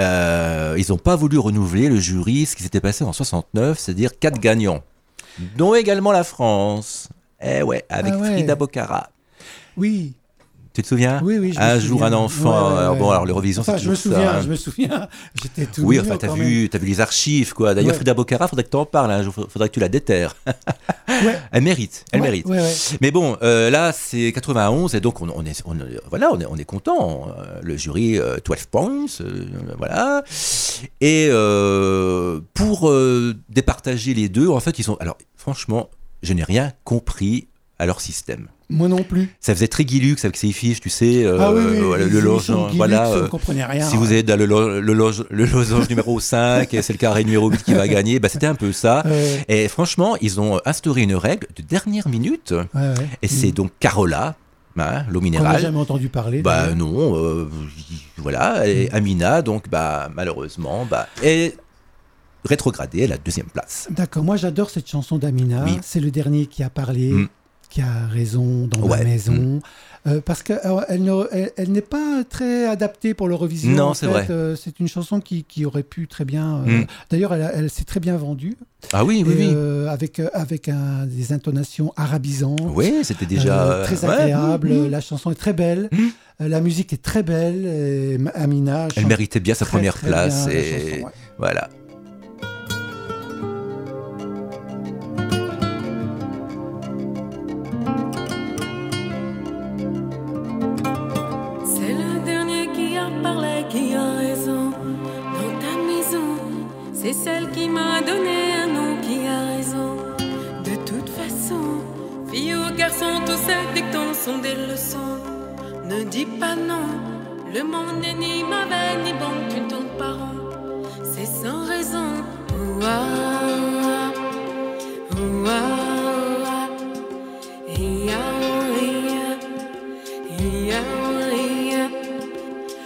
euh, ils n'ont pas voulu renouveler le jury, ce qui s'était passé en soixante-neuf, c'est-à-dire quatre gagnants, dont également la France. Eh ouais, avec Ah ouais. Frida Bocara. Oui. Tu te souviens? Oui, oui, je me Un souviens. jour, un enfant. Ouais, ouais, alors ouais. bon, alors l'Eurovision, Enfin, c'est je me toujours souviens, ça. hein. je me souviens. J'étais tout Oui, mignon, enfin, t'as quand vu, t'as vu les archives, quoi. D'ailleurs, Ouais. Frida Bocara, faudrait que t'en parles. Hein. Faudrait que tu la déterres. Ouais. Elle mérite, elle Ouais, mérite. ouais, ouais. Mais bon, euh, là, c'est quatre-vingt-onze, et donc on, on est, on, voilà, on est, on est content. Euh, Le jury, euh, douze points, euh, voilà. Et euh, pour euh, départager les deux, en fait, ils ont. Alors, franchement, je n'ai rien compris à leur système. Moi non plus. Ça faisait très Guy Lux avec ses fiches, tu sais. euh, Ah oui, oui, voilà, les le émissions de loge, Guy voilà. Lux, on euh, ne comprenait rien. Si vous êtes dans le, lo- le, loge, le losange numéro cinq, et c'est le carré numéro huit qui va gagner, bah, c'était un peu ça. Euh, Et franchement, ils ont instauré une règle de dernière minute. ouais, ouais. Et c'est Mhm. donc Carola, hein, l'eau Qu'on n'a minérale. jamais entendu parler. Bah d'ailleurs. non, euh, voilà. Et Amina, donc, bah, malheureusement, bah, est rétrogradée à la deuxième place. D'accord, moi j'adore cette chanson d'Amina. Oui. C'est le dernier qui a parlé, Mm. qui a raison dans Ouais. la maison. Mm. Euh, parce qu'elle elle, ne- elle, elle n'est pas très adaptée pour l'Eurovision. Non, en c'est fait. vrai. Euh, c'est une chanson qui, qui aurait pu très bien. euh, Mm. D'ailleurs, elle, a- elle s'est très bien vendue. Ah oui, oui, Et, oui. euh, avec euh, avec un, des intonations arabisantes. Oui, c'était déjà. Euh, très ouais, agréable. mm, mm. La chanson est très belle. Mm. Euh, la musique est très belle. Et Amina. Elle chante méritait bien sa très, première très place. bien la Et chanson, ouais. voilà. C'est le dernier qui a parlé, qui a raison. Dans ta maison, c'est celle qui m'a donné un nom, qui a raison. De toute façon, filles ou garçons, tous ces dictons sont des leçons. Ne dis pas non, le monde n'est ni mauvais ni bon, tu ne tournes pas rond. C'est sans raison. Ouah, ouah, ouah. Ia, ia, ia, ia.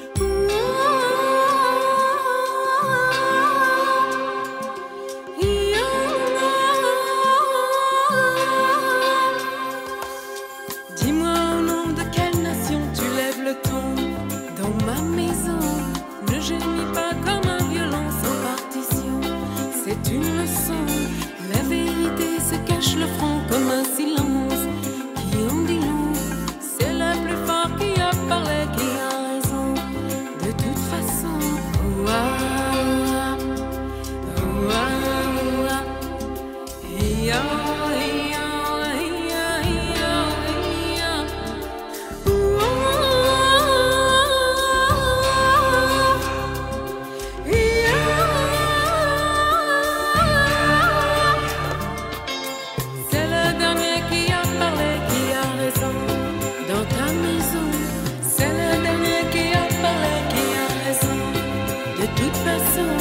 Ouah, ia, c'est une leçon. La vérité se cache le front comme un silence qui en dit long. C'est le plus fort qui a parlé, qui a raison. De toute façon, oh ah, oh ah, oh ah, hey, ah, hey, ah, hey, ah, hey, ah, hey, ah. Oh, ah, hey, ah. C'est le dernier qui a parlé, qui a raison. Dans ta maison, c'est le dernier qui a parlé, qui a raison. De toute façon.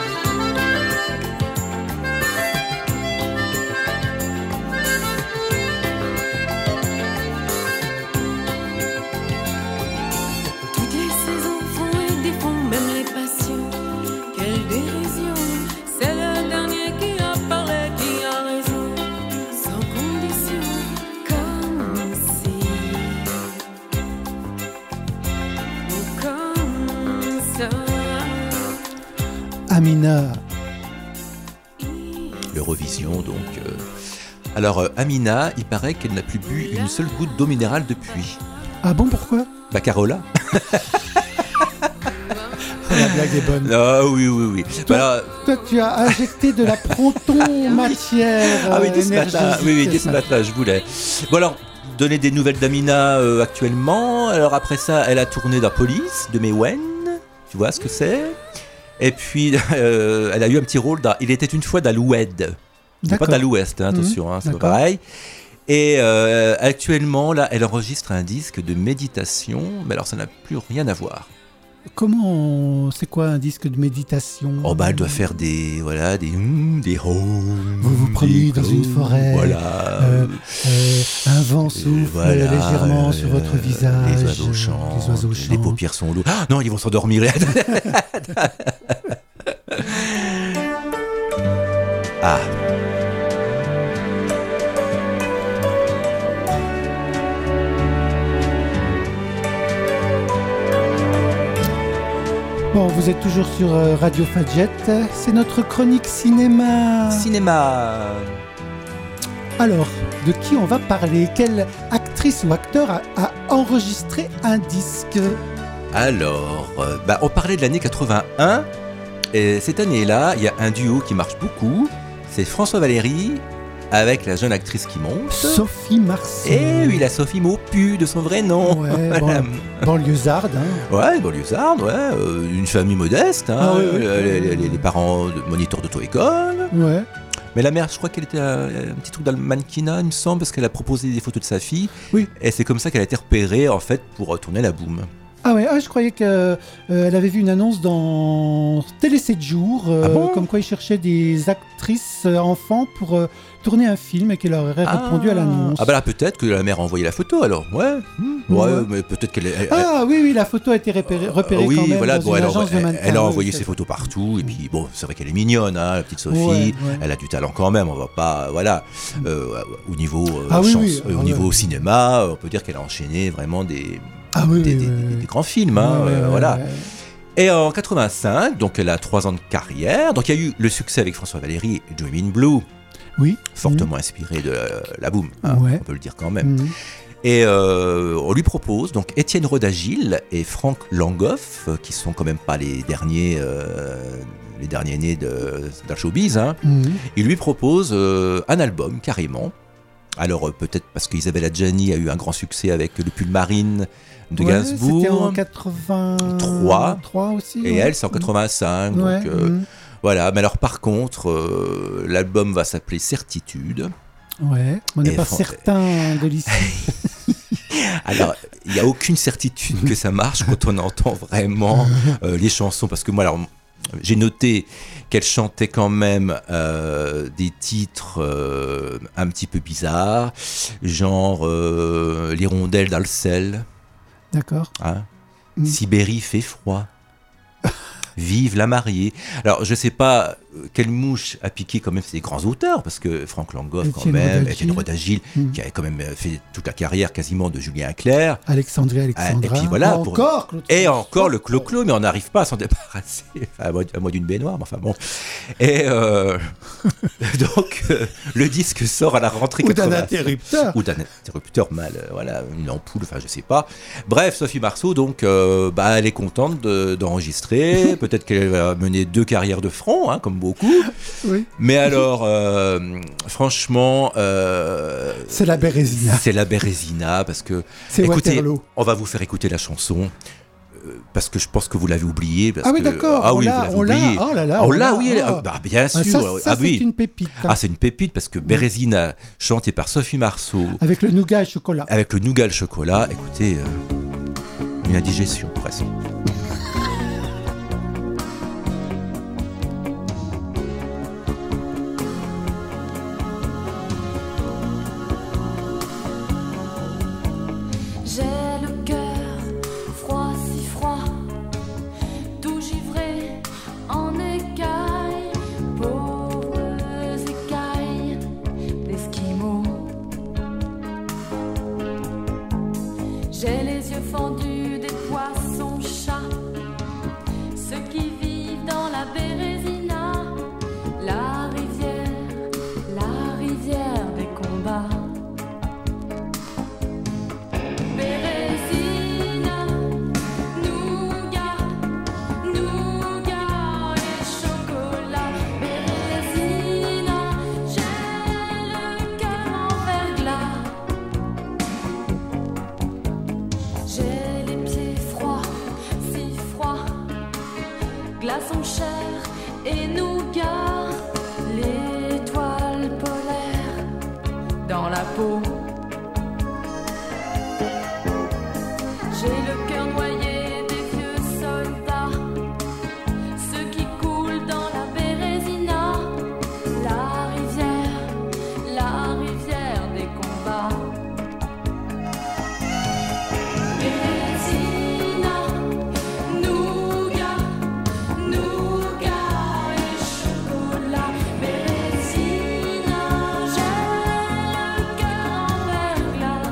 Toutes les saisons font et défont, même les passions. Quelle dérision! C'est le dernier qui a parlé, qui a raison. Sans condition, comme si. Ou comme ça. Amina, L'Eurovision, donc. euh. Alors, euh, Amina, il paraît qu'elle n'a plus bu une seule goutte d'eau minérale depuis. ah bon, pourquoi? Bah, Carola. La blague est bonne. Ah oui, oui, oui. Toi, Bah, toi, tu as injecté de la proton matière ah oui, dès ce énergétique, matin, oui, oui, dès c'est ce ça. matin, je voulais. Bon, alors, donner des nouvelles d'Amina euh, actuellement. Alors, après ça, elle a tourné dans Police de Mewen. Tu vois ce que c'est? Et puis, euh, elle a eu un petit rôle dans Il était une fois dans l'Oued. C'est pas D'accord. dans l'Ouest, hein, attention, hein, c'est pas d'accord. pareil. Et euh, actuellement, là, elle enregistre un disque de méditation, mais alors ça n'a plus rien à voir. Comment on- c'est quoi un disque de méditation? Oh bah, elle doit faire des, voilà, des, hum, des hum, Vous vous promenez des dans une hum, forêt, Voilà. euh, Euh, un vent souffle Voilà, légèrement euh, sur votre visage. Les oiseaux chantent. Les oiseaux Les chantent. paupières sont lourdes. Ah, non, ils vont s'endormir. Ah. Bon, vous êtes toujours sur euh, Radio Fadjet. C'est notre chronique cinéma. Cinéma. Alors, de qui on va parler? Quelle actrice ou acteur a, a enregistré un disque? Alors, euh, bah, on parlait de l'année quatre-vingt-un. Et cette année-là, il y a un duo qui marche beaucoup. C'est François Valéry avec la jeune actrice qui monte. Sophie Marceau. Et oui, la Sophie Maupu de son vrai nom. Ouais, bon, banlieusarde. Hein. Ouais, banlieusarde, ouais. euh, une famille modeste. Hein, Ah oui, oui. euh, les, les- les parents de moniteurs d'auto-école. Ouais. Mais la mère, je crois qu'elle était un, un petit truc dans le mannequinat, il me semble, parce qu'elle a proposé des photos de sa fille. Oui. Et c'est comme ça qu'elle a été repérée, en fait, pour euh, tourner la boum. Ah ouais, ah, je croyais qu'elle euh, elle avait vu une annonce dans Télé sept jours, euh, Ah bon comme quoi ils cherchaient des actrices euh, enfants pour euh, tourner un film et qu'elle leur aurait répondu à l'annonce. Ah bah là, peut-être que la mère a envoyé la photo, alors. Ouais. Hmm, ouais, Ouais. mais peut-être qu'elle... elle- Ah oui, oui, la photo a été repérée, repérée Ah oui, quand même voilà, dans bon, une elle, a, agence de elle- mannequins. elle a oui, envoyé c'est- ses photos partout, et puis bon, c'est vrai qu'elle est mignonne, hein, la petite Sophie, Ouais, ouais. elle a du talent quand même, on va pas, voilà, euh, au niveau euh, Ah oui, chance- oui, euh, au ah niveau ouais. cinéma, on peut dire qu'elle a enchaîné vraiment des, Ah oui, des, oui, des- oui, des- oui. des grands films, hein, Ouais, euh, ouais, voilà. ouais. Et en quatre-vingt-cinq, donc elle a trois ans de carrière, donc il y a eu le succès avec François Valéry et Dream in Blue, Oui. fortement inspiré de la, la boum, hein, Ouais. on peut le dire quand même. Mhm. Et euh, on lui propose donc Étienne Rodagil et Franck Langoff, euh, qui sont quand même pas les derniers, euh, les derniers nés de, d'un showbiz. Hein. Mhm. Il lui propose euh, un album carrément. Alors euh, peut-être parce qu'Isabelle Adjani a eu un grand succès avec le pull marine de Ouais, Gainsbourg. C'était en quatre-vingt-trois Trois. aussi. Et ouais. elle, c'est en quatre-vingt-cinq. Ouais, Donc euh, mhm. voilà. Mais alors par contre, euh, l'album va s'appeler Certitude. Ouais, on n'est Et pas Fran- certain de l'issue. Alors, il n'y a aucune certitude que ça marche quand on entend vraiment euh, les chansons. Parce que moi, alors, j'ai noté qu'elle chantait quand même euh, des titres euh, un petit peu bizarres, genre euh, L'hirondelle dans le sel, D'accord. hein. Mm. Sibérie fait froid. Vive la mariée. Alors, je ne sais pas quelle mouche a piqué quand même ces grands auteurs, parce que Franck Langhoff, quand Étienne même, Rodagil. Étienne Rodagil, Mm. qui avait quand même fait toute la carrière quasiment de Julien Clerc. Alexandrie Alexandra. Et puis voilà. Oh, pour- encore Claude Et François. encore le clo-clo, mais on n'arrive pas à s'en débarrasser. Enfin, à moins, à moins d'une baignoire, mais enfin bon. Et euh, donc, euh, le disque sort à la rentrée Ou d'un quatre-vingt-sept. interrupteur. Ou d'un interrupteur mal, euh, voilà, une ampoule, enfin je sais pas. Bref, Sophie Marceau, donc, euh, bah, elle est contente de- d'enregistrer. Peut-être qu'elle va mener deux carrières de front, hein, comme beaucoup. Oui. Mais alors, euh, franchement, euh, C'est la Bérésina. c'est la Bérésina, parce que, C'est écoutez, Waterloo. on va vous faire écouter la chanson. euh, Parce que je pense que vous l'avez oubliée. parce Ah oui, que- d'accord. Ah on oui, l'a, vous l'avez on l'a. oubliée. Oh là là. Oh on là, l'a. oui, elle- Ah. bah, bien sûr. Ah, ça, ça ah c'est oui. une pépite. hein. Ah, c'est une pépite parce que Bérésina, chantée par Sophie Marceau, Avec le nougat et chocolat. avec le nougat et le chocolat, écoutez, euh, une indigestion presque. J'ai le cœur froid, si froid, tout givré en écailles, pauvres écailles d'esquimaux. J'ai les yeux fendus des poissons chats, ceux qui vivent dans la Bérésina, la rivière, la rivière des combats. Bérésina, nougat, nougat et chocolat. Bérésina, j'ai le cœur en verglas. J'ai les pieds froids, si froids, glace en chair et nougat. L'étoile polaire dans la peau. J'ai le cœur noyé des vieux soldats, ceux qui coulent dans la Bérésina, la rivière, la rivière des combats. Bérésina, nougat, nougat et chocolat. Bérésina, j'ai le cœur en verglas.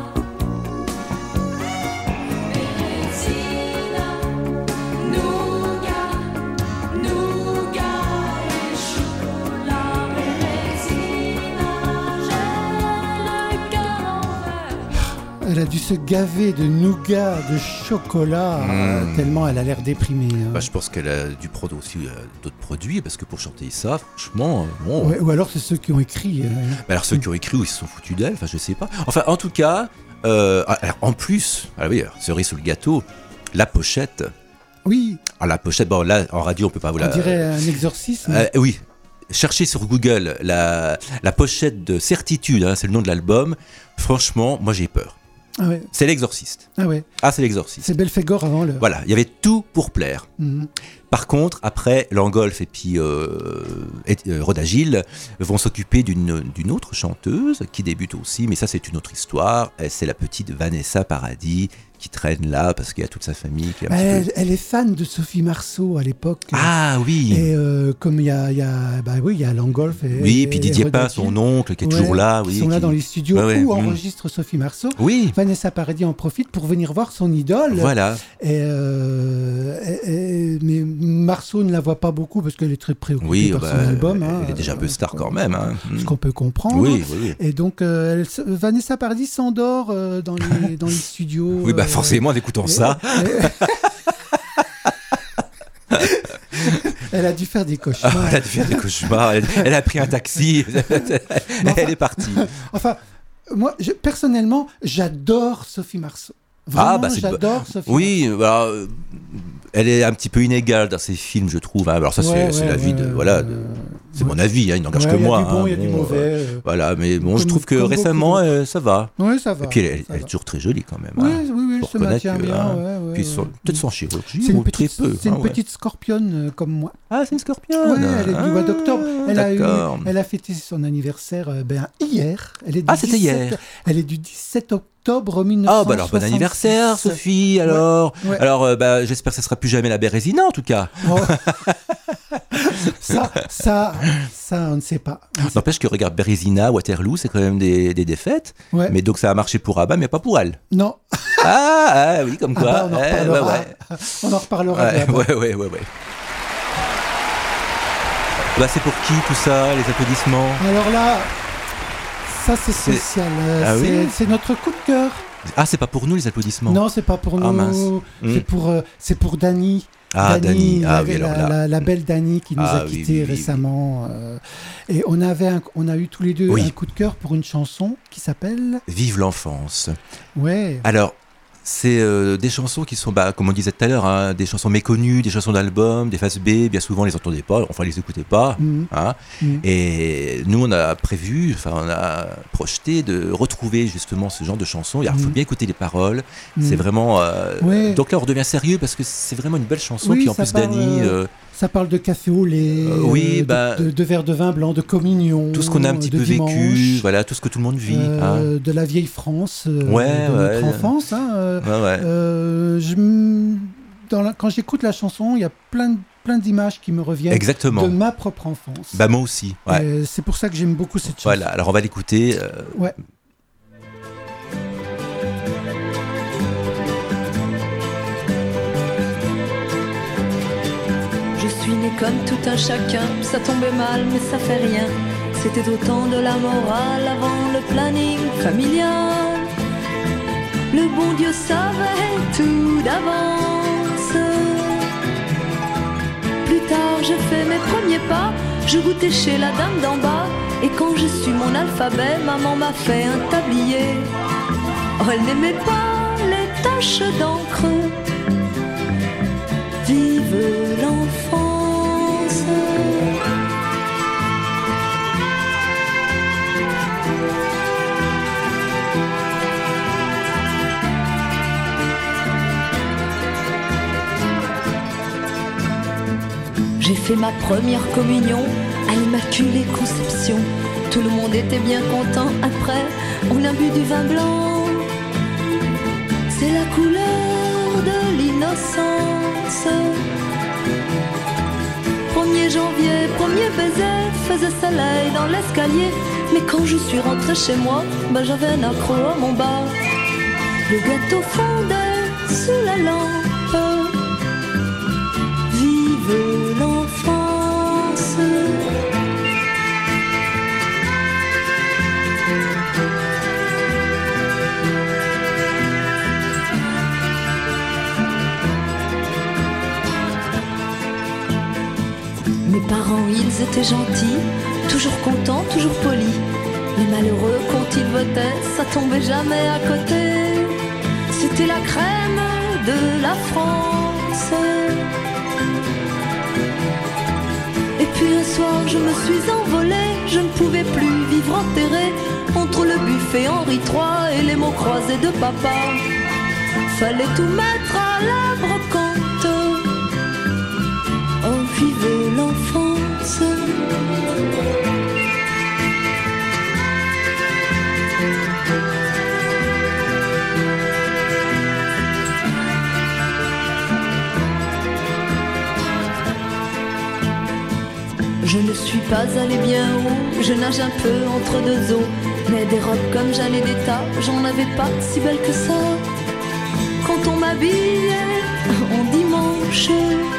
Bérésina, nougat, nougat et chocolat. Bérésina, j'ai le cœur en verglas. Elle a dû se gaver de nougat, de chocolat, Mmh. euh, tellement elle a l'air déprimée. hein. Bah, je pense qu'elle a dû produire aussi euh, d'autres produits, parce que pour chanter ça, franchement, euh, bon. Ouais, ou alors c'est ceux qui ont écrit. euh, Bah, alors ceux qui ont écrit, ou ils se sont foutus d'elle, enfin je sais pas. Enfin, en tout cas, euh, alors, en plus, ah oui, alors, cerise sur le gâteau, la pochette. Oui, Ah, la pochette, bon là, en radio, on peut pas vous on la. dirait un exorcisme. Euh, oui. Cherchez sur Google la, la pochette de Certitude, hein, c'est le nom de l'album. Franchement, moi j'ai peur. Ah ouais, C'est l'exorciste. ah ouais. Ah, c'est l'exorciste. C'est Belphégor avant le. Voilà, il y avait tout pour plaire. Mhm. Par contre, après, Langhoff et puis euh, et, euh, Rodagil vont s'occuper d'une d'une autre chanteuse qui débute aussi, mais ça c'est une autre histoire. Et c'est la petite Vanessa Paradis qui traîne là parce qu'il y a toute sa famille qui est un petit Elle, peu- elle est fan de Sophie Marceau à l'époque. Ah oui. Et euh, comme il y a, il y a, bah oui, il y a Langhoff et Oui, et- puis et Didier Pain, Rodagil. son oncle, qui est Ouais, toujours là. qui Oui, sont là qui- dans les studios Ouais, ouais, où mm. enregistre Sophie Marceau. Oui, Vanessa Paradis en profite pour venir voir son idole. voilà. Et, euh, et- et- mais Marceau ne la voit pas beaucoup parce qu'elle est très préoccupée Oui, par bah, son album. hein. elle est déjà un peu star quand même. Hein. Ce qu'on peut comprendre. Oui, oui, oui. Et donc, euh, elle se- Vanessa Paradis s'endort euh, dans, les, dans les studios. Oui, bah euh, forcément, en écoutant et- ça. et- Elle a dû faire des Ah, cauchemars. elle a dû faire des cauchemars. Elle, elle a pris un taxi. Elle est partie. Enfin, moi, je- personnellement, j'adore Sophie Marceau. Vraiment, Ah, bah, c'est- j'adore Sophie Oui, bah, euh, elle est un petit peu inégale dans ses films, je trouve. hein. Alors ça, c'est Ouais, c'est ouais, l'avis de ouais, voilà, ouais, de- ouais. c'est mon avis. Hein, il n'engage Ouais, que il y a moi. du bon, hein. il y a du Bon, mauvais. euh, euh, Voilà, mais bon, je Comme- trouve que comme récemment, beaucoup. euh, ça va. Ouais, ça va. Et puis elle, est- ça elle est va. toujours très jolie quand même. Oui, hein. oui, oui, Faut elle se reconnaître maintient que, bien. hein, ouais, ouais, Puis sans- ouais. peut-être sans chirurgie C'est ou une petite, très peu. c'est une hein, ouais. petite scorpionne euh, comme moi. Ah, c'est une scorpionne. Ouais, elle est du mois d'octobre. elle a, eu, d'accord. elle a fêté son anniversaire euh, ben, hier. Elle est du Ah, c'était dix-sept hier. Elle est du dix-sept octobre mille neuf cent soixante-six. Ah, bah alors bon anniversaire, Sophie. Alors, Ouais, ouais. alors euh, bah, j'espère que ça sera plus jamais la Bérésina, en tout cas. Oh. ça, ça, ça, on ne sait pas. On ne sait N'empêche que regarde, Bérésina, Waterloo, c'est quand même des, des défaites. Ouais. Mais donc ça a marché pour Abba, mais pas pour elle. Non. Ah, ah oui, comme Ah quoi. bah, on en Ouais, reparlera. ouais, ouais. On en reparlera. Ouais, là-bas. ouais, ouais, ouais, ouais. Bah, c'est pour qui tout ça, les applaudissements? Alors là, ça c'est C'est- spécial. Euh, Ah c'est, oui c'est notre coup de cœur. Ah, c'est pas pour nous les applaudissements? Non, c'est pas pour Ah, nous. mince. C'est Hmm. pour, euh, c'est pour Dani. Ah, Dani. Ah la, oui, alors la, là. la- la belle Dani qui nous Ah a oui, quittés oui, oui, récemment. euh, et on avait, un- on a eu tous les deux Oui. un coup de cœur pour une chanson qui s'appelle. Vive l'enfance. Ouais. Alors, c'est euh, des chansons qui sont, bah, comme on disait tout à l'heure, hein, des chansons méconnues, des chansons d'albums, des faces B, bien souvent on les entendait pas, enfin on les écoutait pas. Mhm. Hein. Mhm. Et nous on a prévu, enfin on a projeté de retrouver justement ce genre de chansons. Il faut Mhm. bien écouter les paroles, Mhm. c'est vraiment... euh, Ouais. Donc là on redevient sérieux parce que c'est vraiment une belle chanson, Oui, puis en ça plus parle, Dani... euh, euh, Ça parle de café au lait, Euh, oui, de, bah, de, de verre de vin blanc, de communion, tout ce qu'on a un petit de peu dimanche, vécu, voilà, tout ce que tout le monde vit. hein. euh, de la vieille France, euh, Ouais, de ouais. notre enfance. Hein, euh, Ouais, ouais. euh, je m- dans la- quand j'écoute la chanson, il y a plein, de- plein d'images qui me reviennent Exactement. de ma propre enfance. Bah moi aussi. Ouais. Euh, c'est pour ça que j'aime beaucoup cette chanson. Voilà, alors on va l'écouter. euh, Ouais. Je suis né comme tout un chacun, ça tombait mal mais ça fait rien. C'était au temps de la morale avant le planning familial. Le bon Dieu savait tout d'avance. Plus tard j'ai fait mes premiers pas, je goûtais chez la dame d'en bas. Et quand j'ai su mon alphabet, maman m'a fait un tablier. Oh, elle n'aimait pas les taches d'encre. Vive l'enfance. J'ai fait ma première communion à l'Immaculée Conception. Tout le monde était bien content. Après, on a bu du vin blanc. C'est la couleur de l'innocence. Premier janvier, premier baiser, faisait soleil dans l'escalier. Mais quand je suis rentrée chez moi, ben j'avais un accro à mon bas. Le gâteau fondait sous la lampe. Vive l'enfance. Mes parents, ils étaient gentils, toujours contents, toujours polis. Les malheureux, quand ils votaient, ça tombait jamais à côté. C'était la crème de la France. Et puis un soir, je me suis envolée, je ne pouvais plus vivre enterrée entre le buffet Henri trois et les mots croisés de papa. Fallait tout mettre à la brocante. Oh, vive l'enfance. Je ne suis pas allée bien haut, je nage un peu entre deux eaux. Mais des robes comme j'allais des tas, j'en avais pas si belles que ça. Quand on m'habillait en dimanche,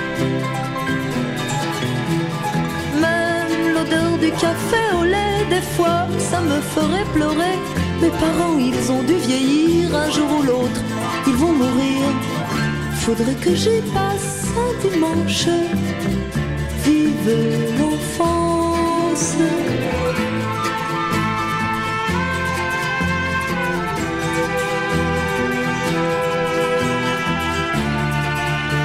même l'odeur du café au lait, des fois ça me ferait pleurer. Mes parents, ils ont dû vieillir, un jour ou l'autre, ils vont mourir. Faudrait que j'y passe un dimanche. Vive l'enfance.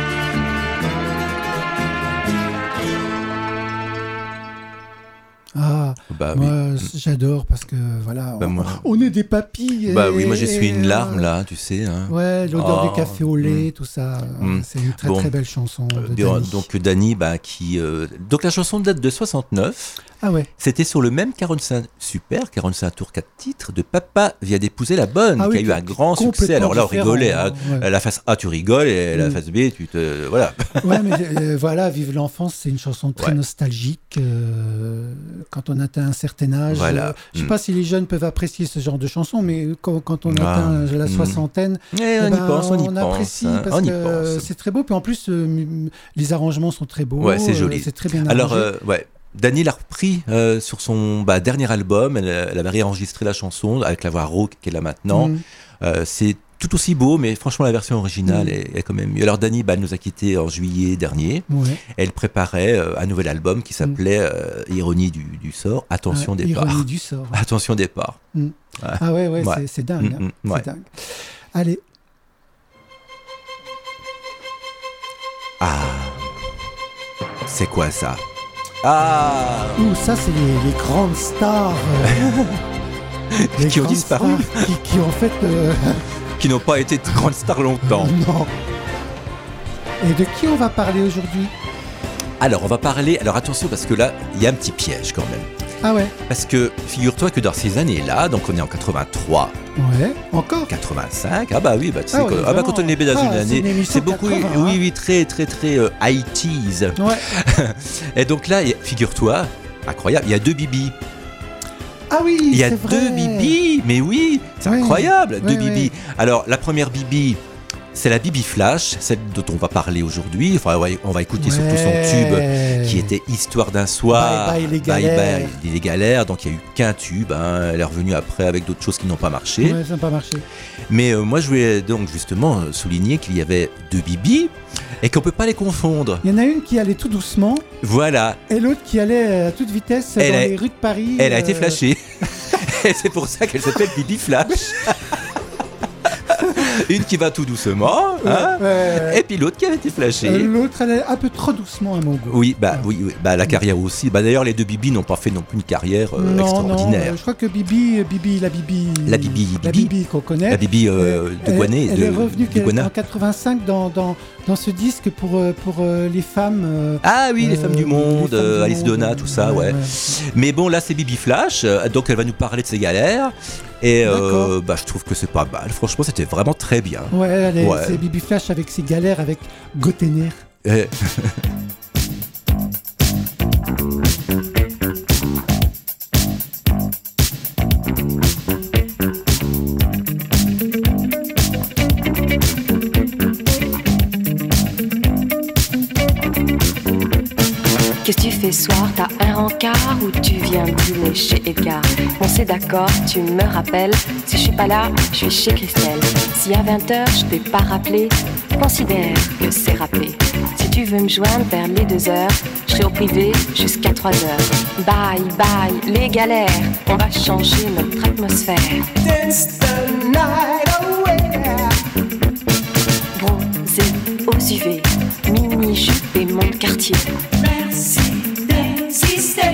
Ah, Ah, bah, moi oui. j'adore parce que voilà, bah, on, moi... on est des papilles. Bah et, oui, moi je suis une larme là, tu sais. Hein. Ouais, l'odeur oh. du café au lait, mmh. tout ça. Mmh. C'est une très bon. très belle chanson. De euh, Dany. Donc Dany, bah, qui, euh... donc la chanson date de soixante-neuf. Ah ouais. C'était sur le même quarante-cinq, super, quarante-cinq tours, quatre titres de Papa vient d'épouser la bonne, ah, qui oui, a eu un grand succès. Alors là, on rigolait. Hein. Ouais. La face A, tu rigoles, et mmh. la face B, tu te. Voilà. Ouais, mais euh, voilà, Vive l'enfance, c'est une chanson très ouais. nostalgique. Euh, quand on atteint un certain âge. Voilà. Euh, je ne sais mmh. pas si les jeunes peuvent apprécier ce genre de chanson, mais quand, quand on ah. atteint la soixantaine, mmh. eh, on, eh ben, y pense, on, y on pense, apprécie hein. parce on y que pense. C'est très beau. Puis en plus, euh, les arrangements sont très beaux. Ouais, c'est joli. Euh, c'est très bien Alors, arrangé. Euh, ouais. Dany l'a repris euh, sur son bah, dernier album. Elle, elle avait réenregistré la chanson avec la voix rauque qu'elle a maintenant. Mmh. Euh, c'est tout aussi beau, mais franchement, la version originale mmh. est, est quand même mieux. Alors, Dany bah, elle nous a quittés en juillet dernier. Ouais. Elle préparait euh, un nouvel album qui s'appelait euh, Ironie du, du sort. Attention ah, départ. Ironie du sort. Attention départ. Mmh. Ouais. Ah ouais, ouais, ouais. C'est, c'est dingue. Mmh, hein. mmh, ouais. C'est dingue. Allez. Ah. C'est quoi ça? Ah. Ouh, ça c'est les, les grandes stars euh, les qui ont disparu, qui, qui en fait, euh... qui n'ont pas été de grandes stars longtemps. Non. Et de qui on va parler aujourd'hui? Alors on va parler. Alors attention parce que là il y a un petit piège quand même. Ah ouais. Parce que figure-toi que dans ces années-là, donc on est en quatre-vingt-trois. Ouais. Encore. quatre-vingt-cinq. Ah bah oui, bah tu sais ah, ouais, que, ah bah quand on est dans ah, une année, c'est, une c'est beaucoup. quatre-vingts, oui, hein. oui, très, très, très euh, eighties. Ouais. Et donc là, figure-toi, incroyable, il y a deux Bibi. Ah oui. Il y a c'est deux vrai. Bibi. Mais oui, c'est ouais. incroyable, ouais, deux ouais. Bibi. Alors la première Bibi. C'est la Bibi Flash, celle dont on va parler aujourd'hui. Enfin, on va écouter ouais. surtout son tube qui était Histoire d'un soir. Bye bye les galères. Bye bye les galères. Donc il n'y a eu qu'un tube. Hein. Elle est revenue après avec d'autres choses qui n'ont pas marché. Ouais, ça n'a pas marché. Mais euh, moi, je voulais donc justement souligner qu'il y avait deux Bibi et qu'on ne peut pas les confondre. Il y en a une qui allait tout doucement. Voilà. Et l'autre qui allait à toute vitesse elle dans a... les rues de Paris. Elle euh... a été flashée. Et c'est pour ça qu'elle s'appelle Bibi Flash. Une qui va tout doucement, hein, ouais, ouais. Et puis l'autre qui a été flashée. Euh, l'autre, elle est un peu trop doucement à mon goût. Oui, bah, ouais. oui, oui, bah la carrière aussi. Bah, d'ailleurs, les deux Bibi n'ont pas fait non plus une carrière euh, non, extraordinaire. Non, je crois que Bibi, Bibi, la Bibi, la Bibi, la Bibi, Bibi qu'on connaît, la Bibi euh, de Guané, elle, de, elle est revenue de en quatre-vingt-cinq dans, dans, dans ce disque pour, pour euh, les femmes. Euh, ah oui, les euh, femmes du monde, femmes euh, du Alice monde, Donna, tout ça, ouais. ouais. ouais. Mais bon, là, c'est Bibi Flash, donc elle va nous parler de ses galères. Et euh, bah, je trouve que c'est pas mal. Franchement, c'était vraiment très bien. Ouais, allez, ouais. C'est Bibi Flash avec ses galères avec Gotener. Et... Qu'est-ce que tu fais ce soir? T'as un rencard ou tu viens dîner chez Edgar? On s'est d'accord, tu me rappelles. Si je suis pas là, je suis chez Christelle. Si à vingt heures je t'ai pas rappelé, considère que c'est rappelé. Si tu veux me joindre vers les deux heures, je serai au privé jusqu'à trois heures. Bye bye les galères, on va changer notre atmosphère. Dance the night away. Bronzé aux U V, mini-jupe et mon quartier. Merci d'exister.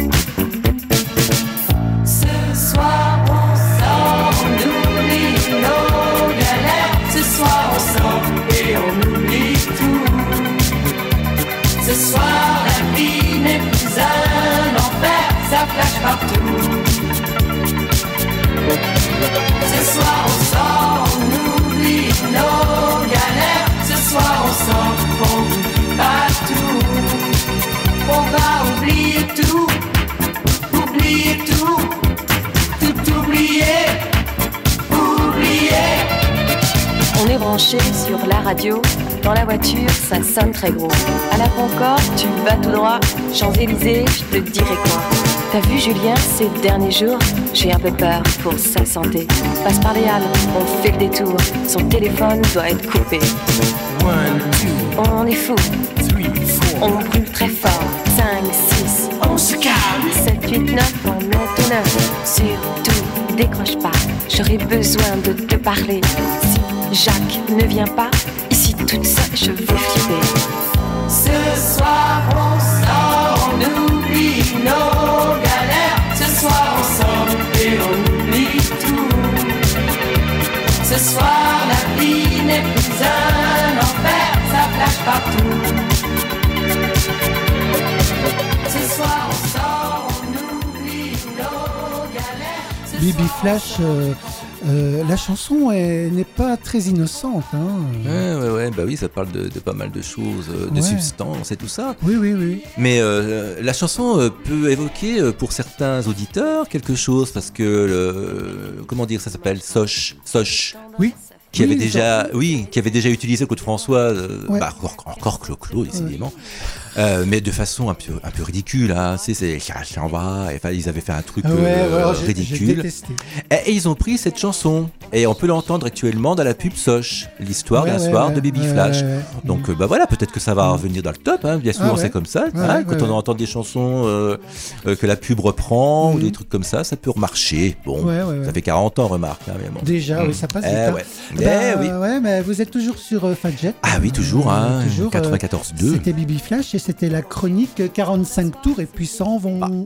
Ce soir on sort, on oublie nos galères. Ce soir on sort et on oublie tout. Ce soir la vie n'est plus un enfer, ça flash partout. Ce soir on sort, on oublie nos galères. Ce soir on sort, on oublie pas tout. On va oublier tout, oublier tout, tout oublier, oublier. On est branché sur la radio, dans la voiture ça sonne très gros. À la Concorde, tu vas tout droit, Champs-Élysées, je te dirai quoi. T'as vu Julien ces derniers jours? J'ai un peu peur pour sa santé. Passe par les halles, on fait le détour, son téléphone doit être coupé. One, two, on est fou, three, four. On brûle très fort, cinq, six, on se calme, sept, huit, neuf, on est au neuf. Surtout, décroche pas, j'aurais besoin de te parler. Si Jacques ne vient pas, ici toute seule je vais flipper. Ce soir on sort, on oublie nos galères. Bibi Flash, euh, euh, la chanson est, n'est pas très innocente. Hein. Ouais, ouais, ouais, bah oui, ça parle de, de pas mal de choses, de ouais. substances et tout ça. Oui, oui, oui. Mais euh, la chanson euh, peut évoquer euh, pour certains auditeurs quelque chose, parce que, euh, comment dire, ça s'appelle Soch, Soch. Oui. Qui oui, avait déjà, genre... oui, qui avait déjà utilisé Claude François, euh, ouais. bah, encore, encore Clo-Clo, décidément, ouais. euh, mais de façon un peu, un peu ridicule. Hein, c'est, c'est, enfin, ils avaient fait un truc ouais, euh, ouais, j'ai, ridicule. j'ai détesté. Et, et ils ont pris cette chanson, et on peut l'entendre actuellement dans la pub Soch, l'histoire ouais, d'un ouais, soir ouais, de Baby ouais, Flash. Ouais, ouais. Donc, euh, bah voilà, peut-être que ça va revenir dans le top. Hein, bien souvent, ah, ouais. c'est comme ça. Ouais, hein, ouais, quand ouais, on entend des chansons euh, euh, que la pub reprend, mmh. ou des trucs comme ça, ça peut remarcher. Bon, ouais, ouais, ouais. ça fait quarante ans, remarque. Hein, mais bon. Déjà, mmh. oui, ça passe eh, vite. Hein. Ouais. Bah, eh, oui. Ouais, mais vous êtes toujours sur euh, Fadjet. Ah oui, toujours, hein, toujours quatre-vingt-quatorze deux. Euh, c'était Bibi Flash et c'était la chronique quarante-cinq tours et puis s'en vont. Ah.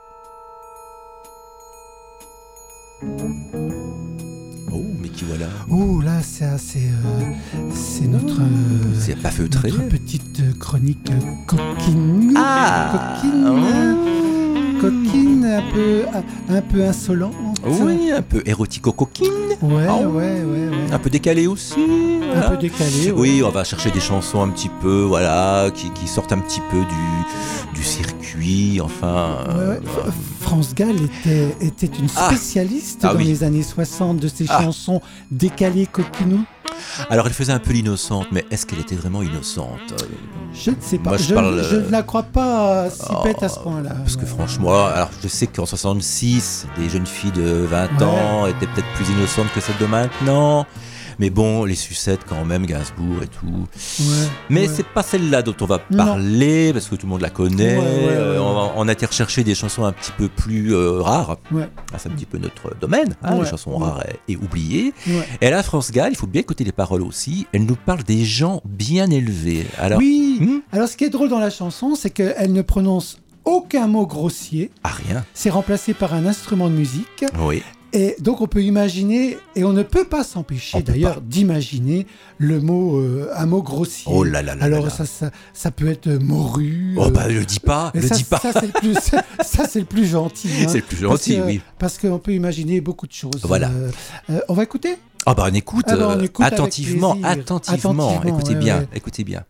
Oh, mais qui voilà. Oh, là, c'est, c'est, euh, c'est notre, euh, c'est pas feutré. Notre petite chronique coquine. Ah coquine. Oh. Coquine, un peu, un peu insolente. Oui, un peu érotico-coquine. Ouais, oh. ouais, ouais, ouais. Un peu décalé aussi. Voilà. Un peu décalé. Ouais. Oui, on va chercher des chansons un petit peu, voilà, qui, qui sortent un petit peu du, du circuit, enfin. Ouais, ouais. Euh, France Gall était, était une spécialiste ah. Ah, dans oui. les années soixante de ces ah. chansons décalées coquinou. Alors, elle faisait un peu l'innocente, mais est-ce qu'elle était vraiment innocente ? Je ne sais pas. Moi, je, je, parle... je ne la crois pas si oh, bête à ce point-là. Parce que franchement, alors je sais qu'en soixante-six, des jeunes filles de vingt ouais. ans étaient peut-être plus innocentes que celles de maintenant. Mais bon, les sucettes quand même, Gainsbourg et tout. Ouais, mais ouais. c'est pas celle-là dont on va parler, non. parce que tout le monde la connaît. Ouais, ouais, euh, ouais, on, on a été rechercher des chansons un petit peu plus euh, rares. Ouais. Ah, c'est un petit peu notre domaine, hein, ouais. les chansons ouais. rares et, et oubliées. Ouais. Et là, France Gall, il faut bien écouter les paroles aussi. Elle nous parle des gens bien élevés. Alors, oui, hmm alors ce qui est drôle dans la chanson, c'est qu'elle ne prononce aucun mot grossier. Ah, rien. C'est remplacé par un instrument de musique. Oui. Et donc on peut imaginer, et on ne peut pas s'empêcher on d'ailleurs d'imaginer le mot, euh, un mot grossier. Oh là là là Alors là ça, ça, ça peut être morue. Oh bah le dis pas, le ça, dis pas. Ça c'est le plus, ça c'est le plus gentil. Hein, c'est le plus gentil, parce que, oui. Parce qu'on peut imaginer beaucoup de choses. Voilà. Euh, euh, on va écouter. Ah bah on écoute, ah bah, on écoute attentivement, attentivement, attentivement. Écoutez ouais, bien, ouais. écoutez bien.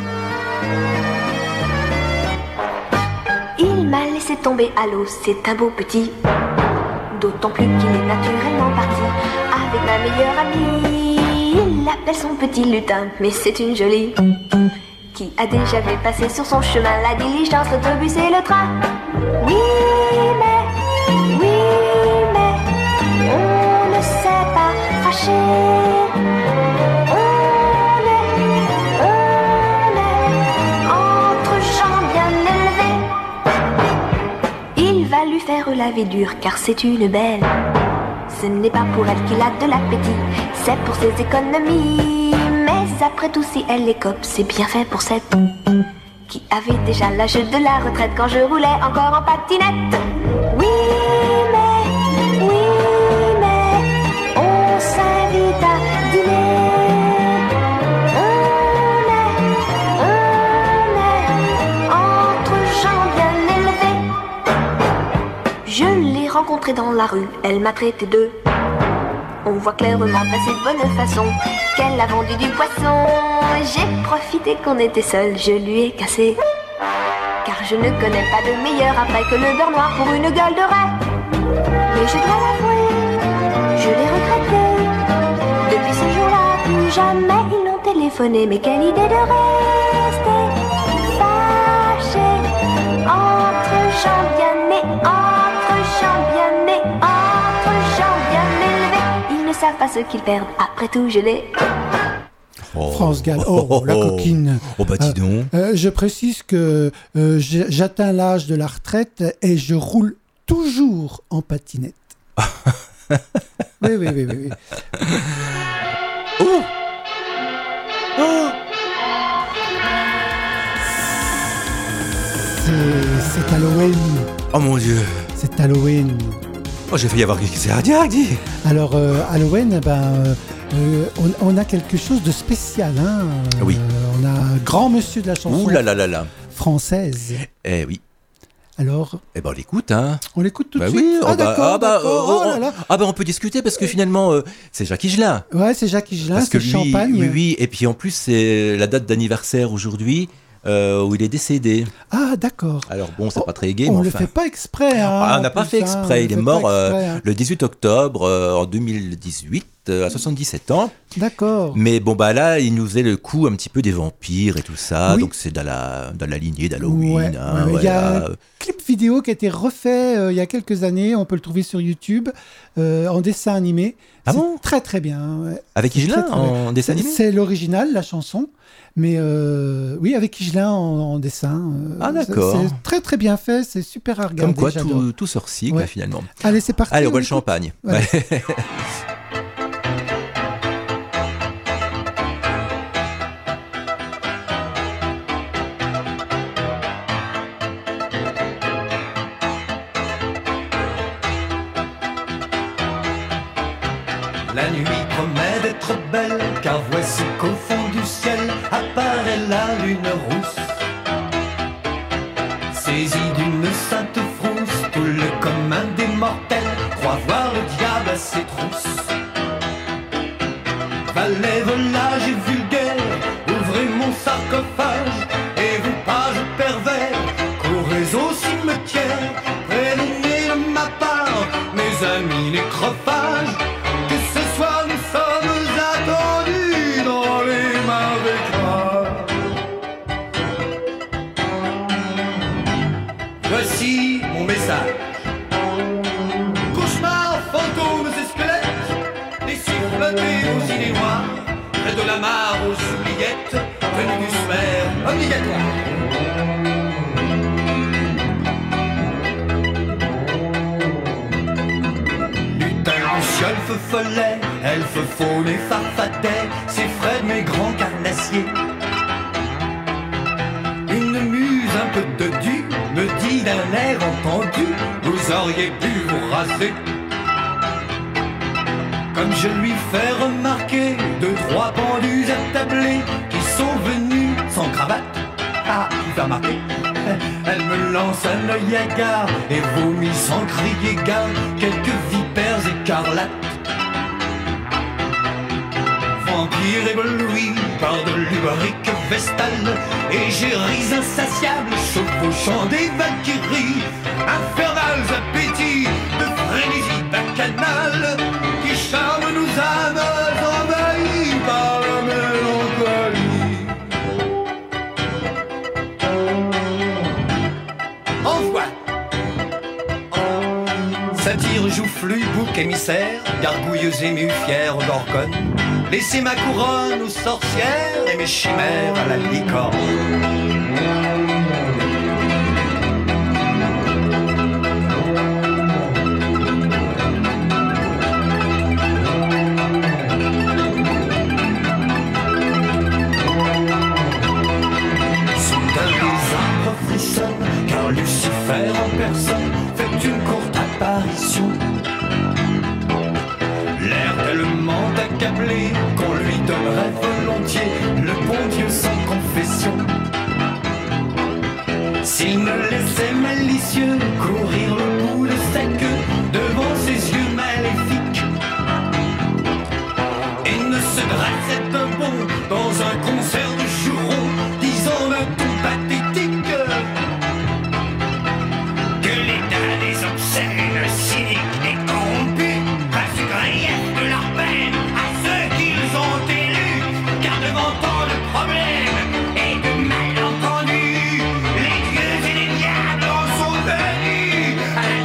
Il m'a laissé tomber à l'eau, c'est un beau petit. D'autant plus qu'il est naturellement parti avec ma meilleure amie. Il l'appelle son petit lutin, mais c'est une jolie qui a déjà vu passer sur son chemin la diligence, l'autobus et le train. Oui, mais, oui, mais, on ne s'est pas fâché. On est, on est entre gens bien élevés. Il va lui faire laver dur car c'est une belle. Ce n'est pas pour elle qu'il a de l'appétit, c'est pour ses économies. Mais après tout, si elle écope, c'est bien fait pour cette qui avait déjà l'âge de la retraite quand je roulais encore en patinette. Oui, mais, oui, mais, on s'invite à dîner. On est, on est entre gens bien élevés. Je l'ai rencontrée dans la rue, elle m'a traité de. On voit clairement passer de bonne façon qu'elle a vendu du poisson. J'ai profité qu'on était seuls, je lui ai cassé. Car je ne connais pas de meilleur après que le beurre noir pour une gueule de raie. Mais je dois l'avouer, je l'ai regretté. Depuis ce jour-là, plus jamais ils n'ont téléphoné. Mais quelle idée de rester fâché entre gens bien nés, entre gens bien nés, entre gens bien élevés. Ils ne savent pas ce qu'ils perdent, après tout je l'ai. Oh. France Gall, oh, oh, la coquine. Oh bah dis donc. Euh, euh, je précise que euh, j'atteins l'âge de la retraite et je roule toujours en patinette. oui, oui, oui, oui. oui. Oh. Oh. C'est, c'est Halloween. Oh mon Dieu. C'est Halloween. Oh, j'ai failli avoir quelque chose à dire, dis. Alors, euh, Halloween, ben, euh, euh, on, on a quelque chose de spécial. Hein. Oui. Euh, on a un grand monsieur de la chanson Ouh là là là là. française. Eh oui. Alors Eh ben on l'écoute, hein. On l'écoute tout de bah suite. Oui, ah, oh bah, d'accord, ah, bah, d'accord. oh, Oh là là. ah bah on peut discuter parce que finalement euh, c'est Jacques Higelin. Ouais, c'est Jacques Higelin, Parce que c'est lui, Champagne. oui, oui, et puis en plus c'est la date d'anniversaire aujourd'hui euh, où il est décédé. Ah d'accord. Alors bon, c'est oh, pas très gai, on mais ne le enfin. fait pas exprès. Hein, ah, on n'a pas fait exprès. Hein, il est mort exprès, euh, hein. le dix-huit octobre euh, en deux mille dix-huit. À soixante-dix-sept ans. D'accord. Mais bon, bah là, il nous faisait le coup un petit peu des vampires et tout ça. Oui. Donc c'est dans la, dans la lignée d'Halloween. Ouais, hein, ouais, voilà. Il y a un clip vidéo qui a été refait euh, il y a quelques années. On peut le trouver sur YouTube euh, en dessin animé. Ah c'est bon très très bien. Ouais. Avec Higelin en dessin animé. C'est l'original, la chanson. Mais euh, oui, avec Higelin en, en dessin. Euh, ah d'accord. C'est très très bien fait. C'est super à regarder. Comme quoi, tout, tout se recycle ouais. finalement. Allez, c'est parti. Allez, on boit le champagne. Ouais. La nuit promet d'être belle, car voici qu'au fond du ciel apparaît la lune rousse. Saisi d'une sainte frousse, tout le commun des mortels croit voir le diable à ses trousses. Valets, volages et vulgaires, ouvrez mon sarcophage, et vous pages pervers, courez au cimetière, prévenez de ma part, mes amis nécrophages. Voici mon message. Cauchemar, fantômes et squelettes, laissez flotter vos idées noires, près de la mare aux oubliettes, tenue du sphère obligatoire. Lutin, chiolfe follet, elfe faune et farfadet, c'est Fred mes grands carnassiers. Une muse un peu dodue me dit d'un air entendu, vous auriez pu vous raser. Comme je lui fais remarquer deux, trois pendus attablés qui sont venus sans cravate. Ah, tu as remarqué? Elle me lance un œil hagard et vomit sans crier gare quelques vipères écarlates. Vampire ébloui par de l'ubérique vestale, égéries insatiables chevauchant des valkyries, infernales appétits de frénésie bacchanale qui charment nos âmes envahies par la mélancolie. Envoie satire, joufflu, bouc émissaire, gargouilleuse émue, fière d'orgone, laissez ma couronne aux sorcières et mes chimères à la licorne. Soudain les arbres frissonnent, car Lucifer en personne fait une courte apparition. L'air tellement accablé qu'on lui donnerait volontiers le bon Dieu sans confession. S'il me laissait malicieux courir le bout de sa queue devant ses yeux maléfiques et ne se dressait un bond dans un concert de jurons disant d'un ton pathétique que l'état des obscènes, cyniques et corrompus passe du grief de leur peine à ceux qu'ils ont élus, car devant tant de problèmes et de malentendus, les dieux et les diables en sont venus à la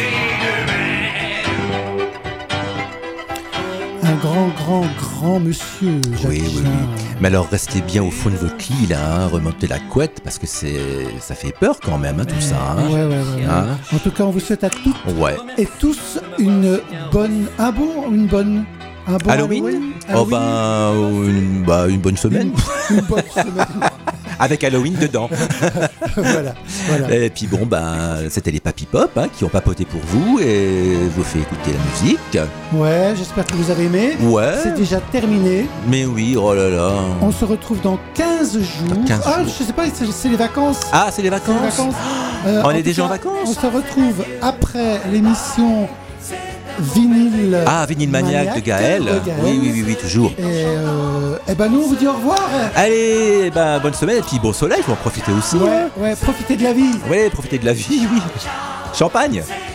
douter d'eux-mêmes. Un grand, grand, grand monsieur, Jacques Oui, oui, Higelin. oui. Mais alors, restez bien au fond de votre lit, là, hein, remontez la couette, parce que c'est, ça fait peur quand même, hein, tout ça. Hein. Ouais, ouais, ouais, Hein ouais. En tout cas, on vous souhaite à toutes Ouais. et tous une bonne, un bon, une bonne, un bon Halloween, Halloween. Oh ben, une, bah, une bonne semaine. Une, une bonne semaine. Avec Halloween dedans. Voilà, voilà. Et puis bon, ben, c'était les Papy Pop hein, qui ont papoté pour vous et vous fait écouter la musique. Ouais, j'espère que vous avez aimé. Ouais. C'est déjà terminé. Mais oui, oh là là. On se retrouve dans quinze jours. Dans quinze ah, jours. je sais pas, c'est, c'est les vacances. Ah, c'est les vacances. C'est les vacances. Euh, on est déjà cas, en vacances. On se retrouve après l'émission Vinyle. Ah, Vinyle Maniac de Gaël. de Gaël. Oui, oui, oui, oui, toujours. Et, euh, et ben nous, on vous dit au revoir. Allez, ben, bonne semaine et puis bon soleil, il faut en profiter aussi. Ouais, hein. ouais, profitez de la vie. Ouais, profitez de la vie, oui. Champagne.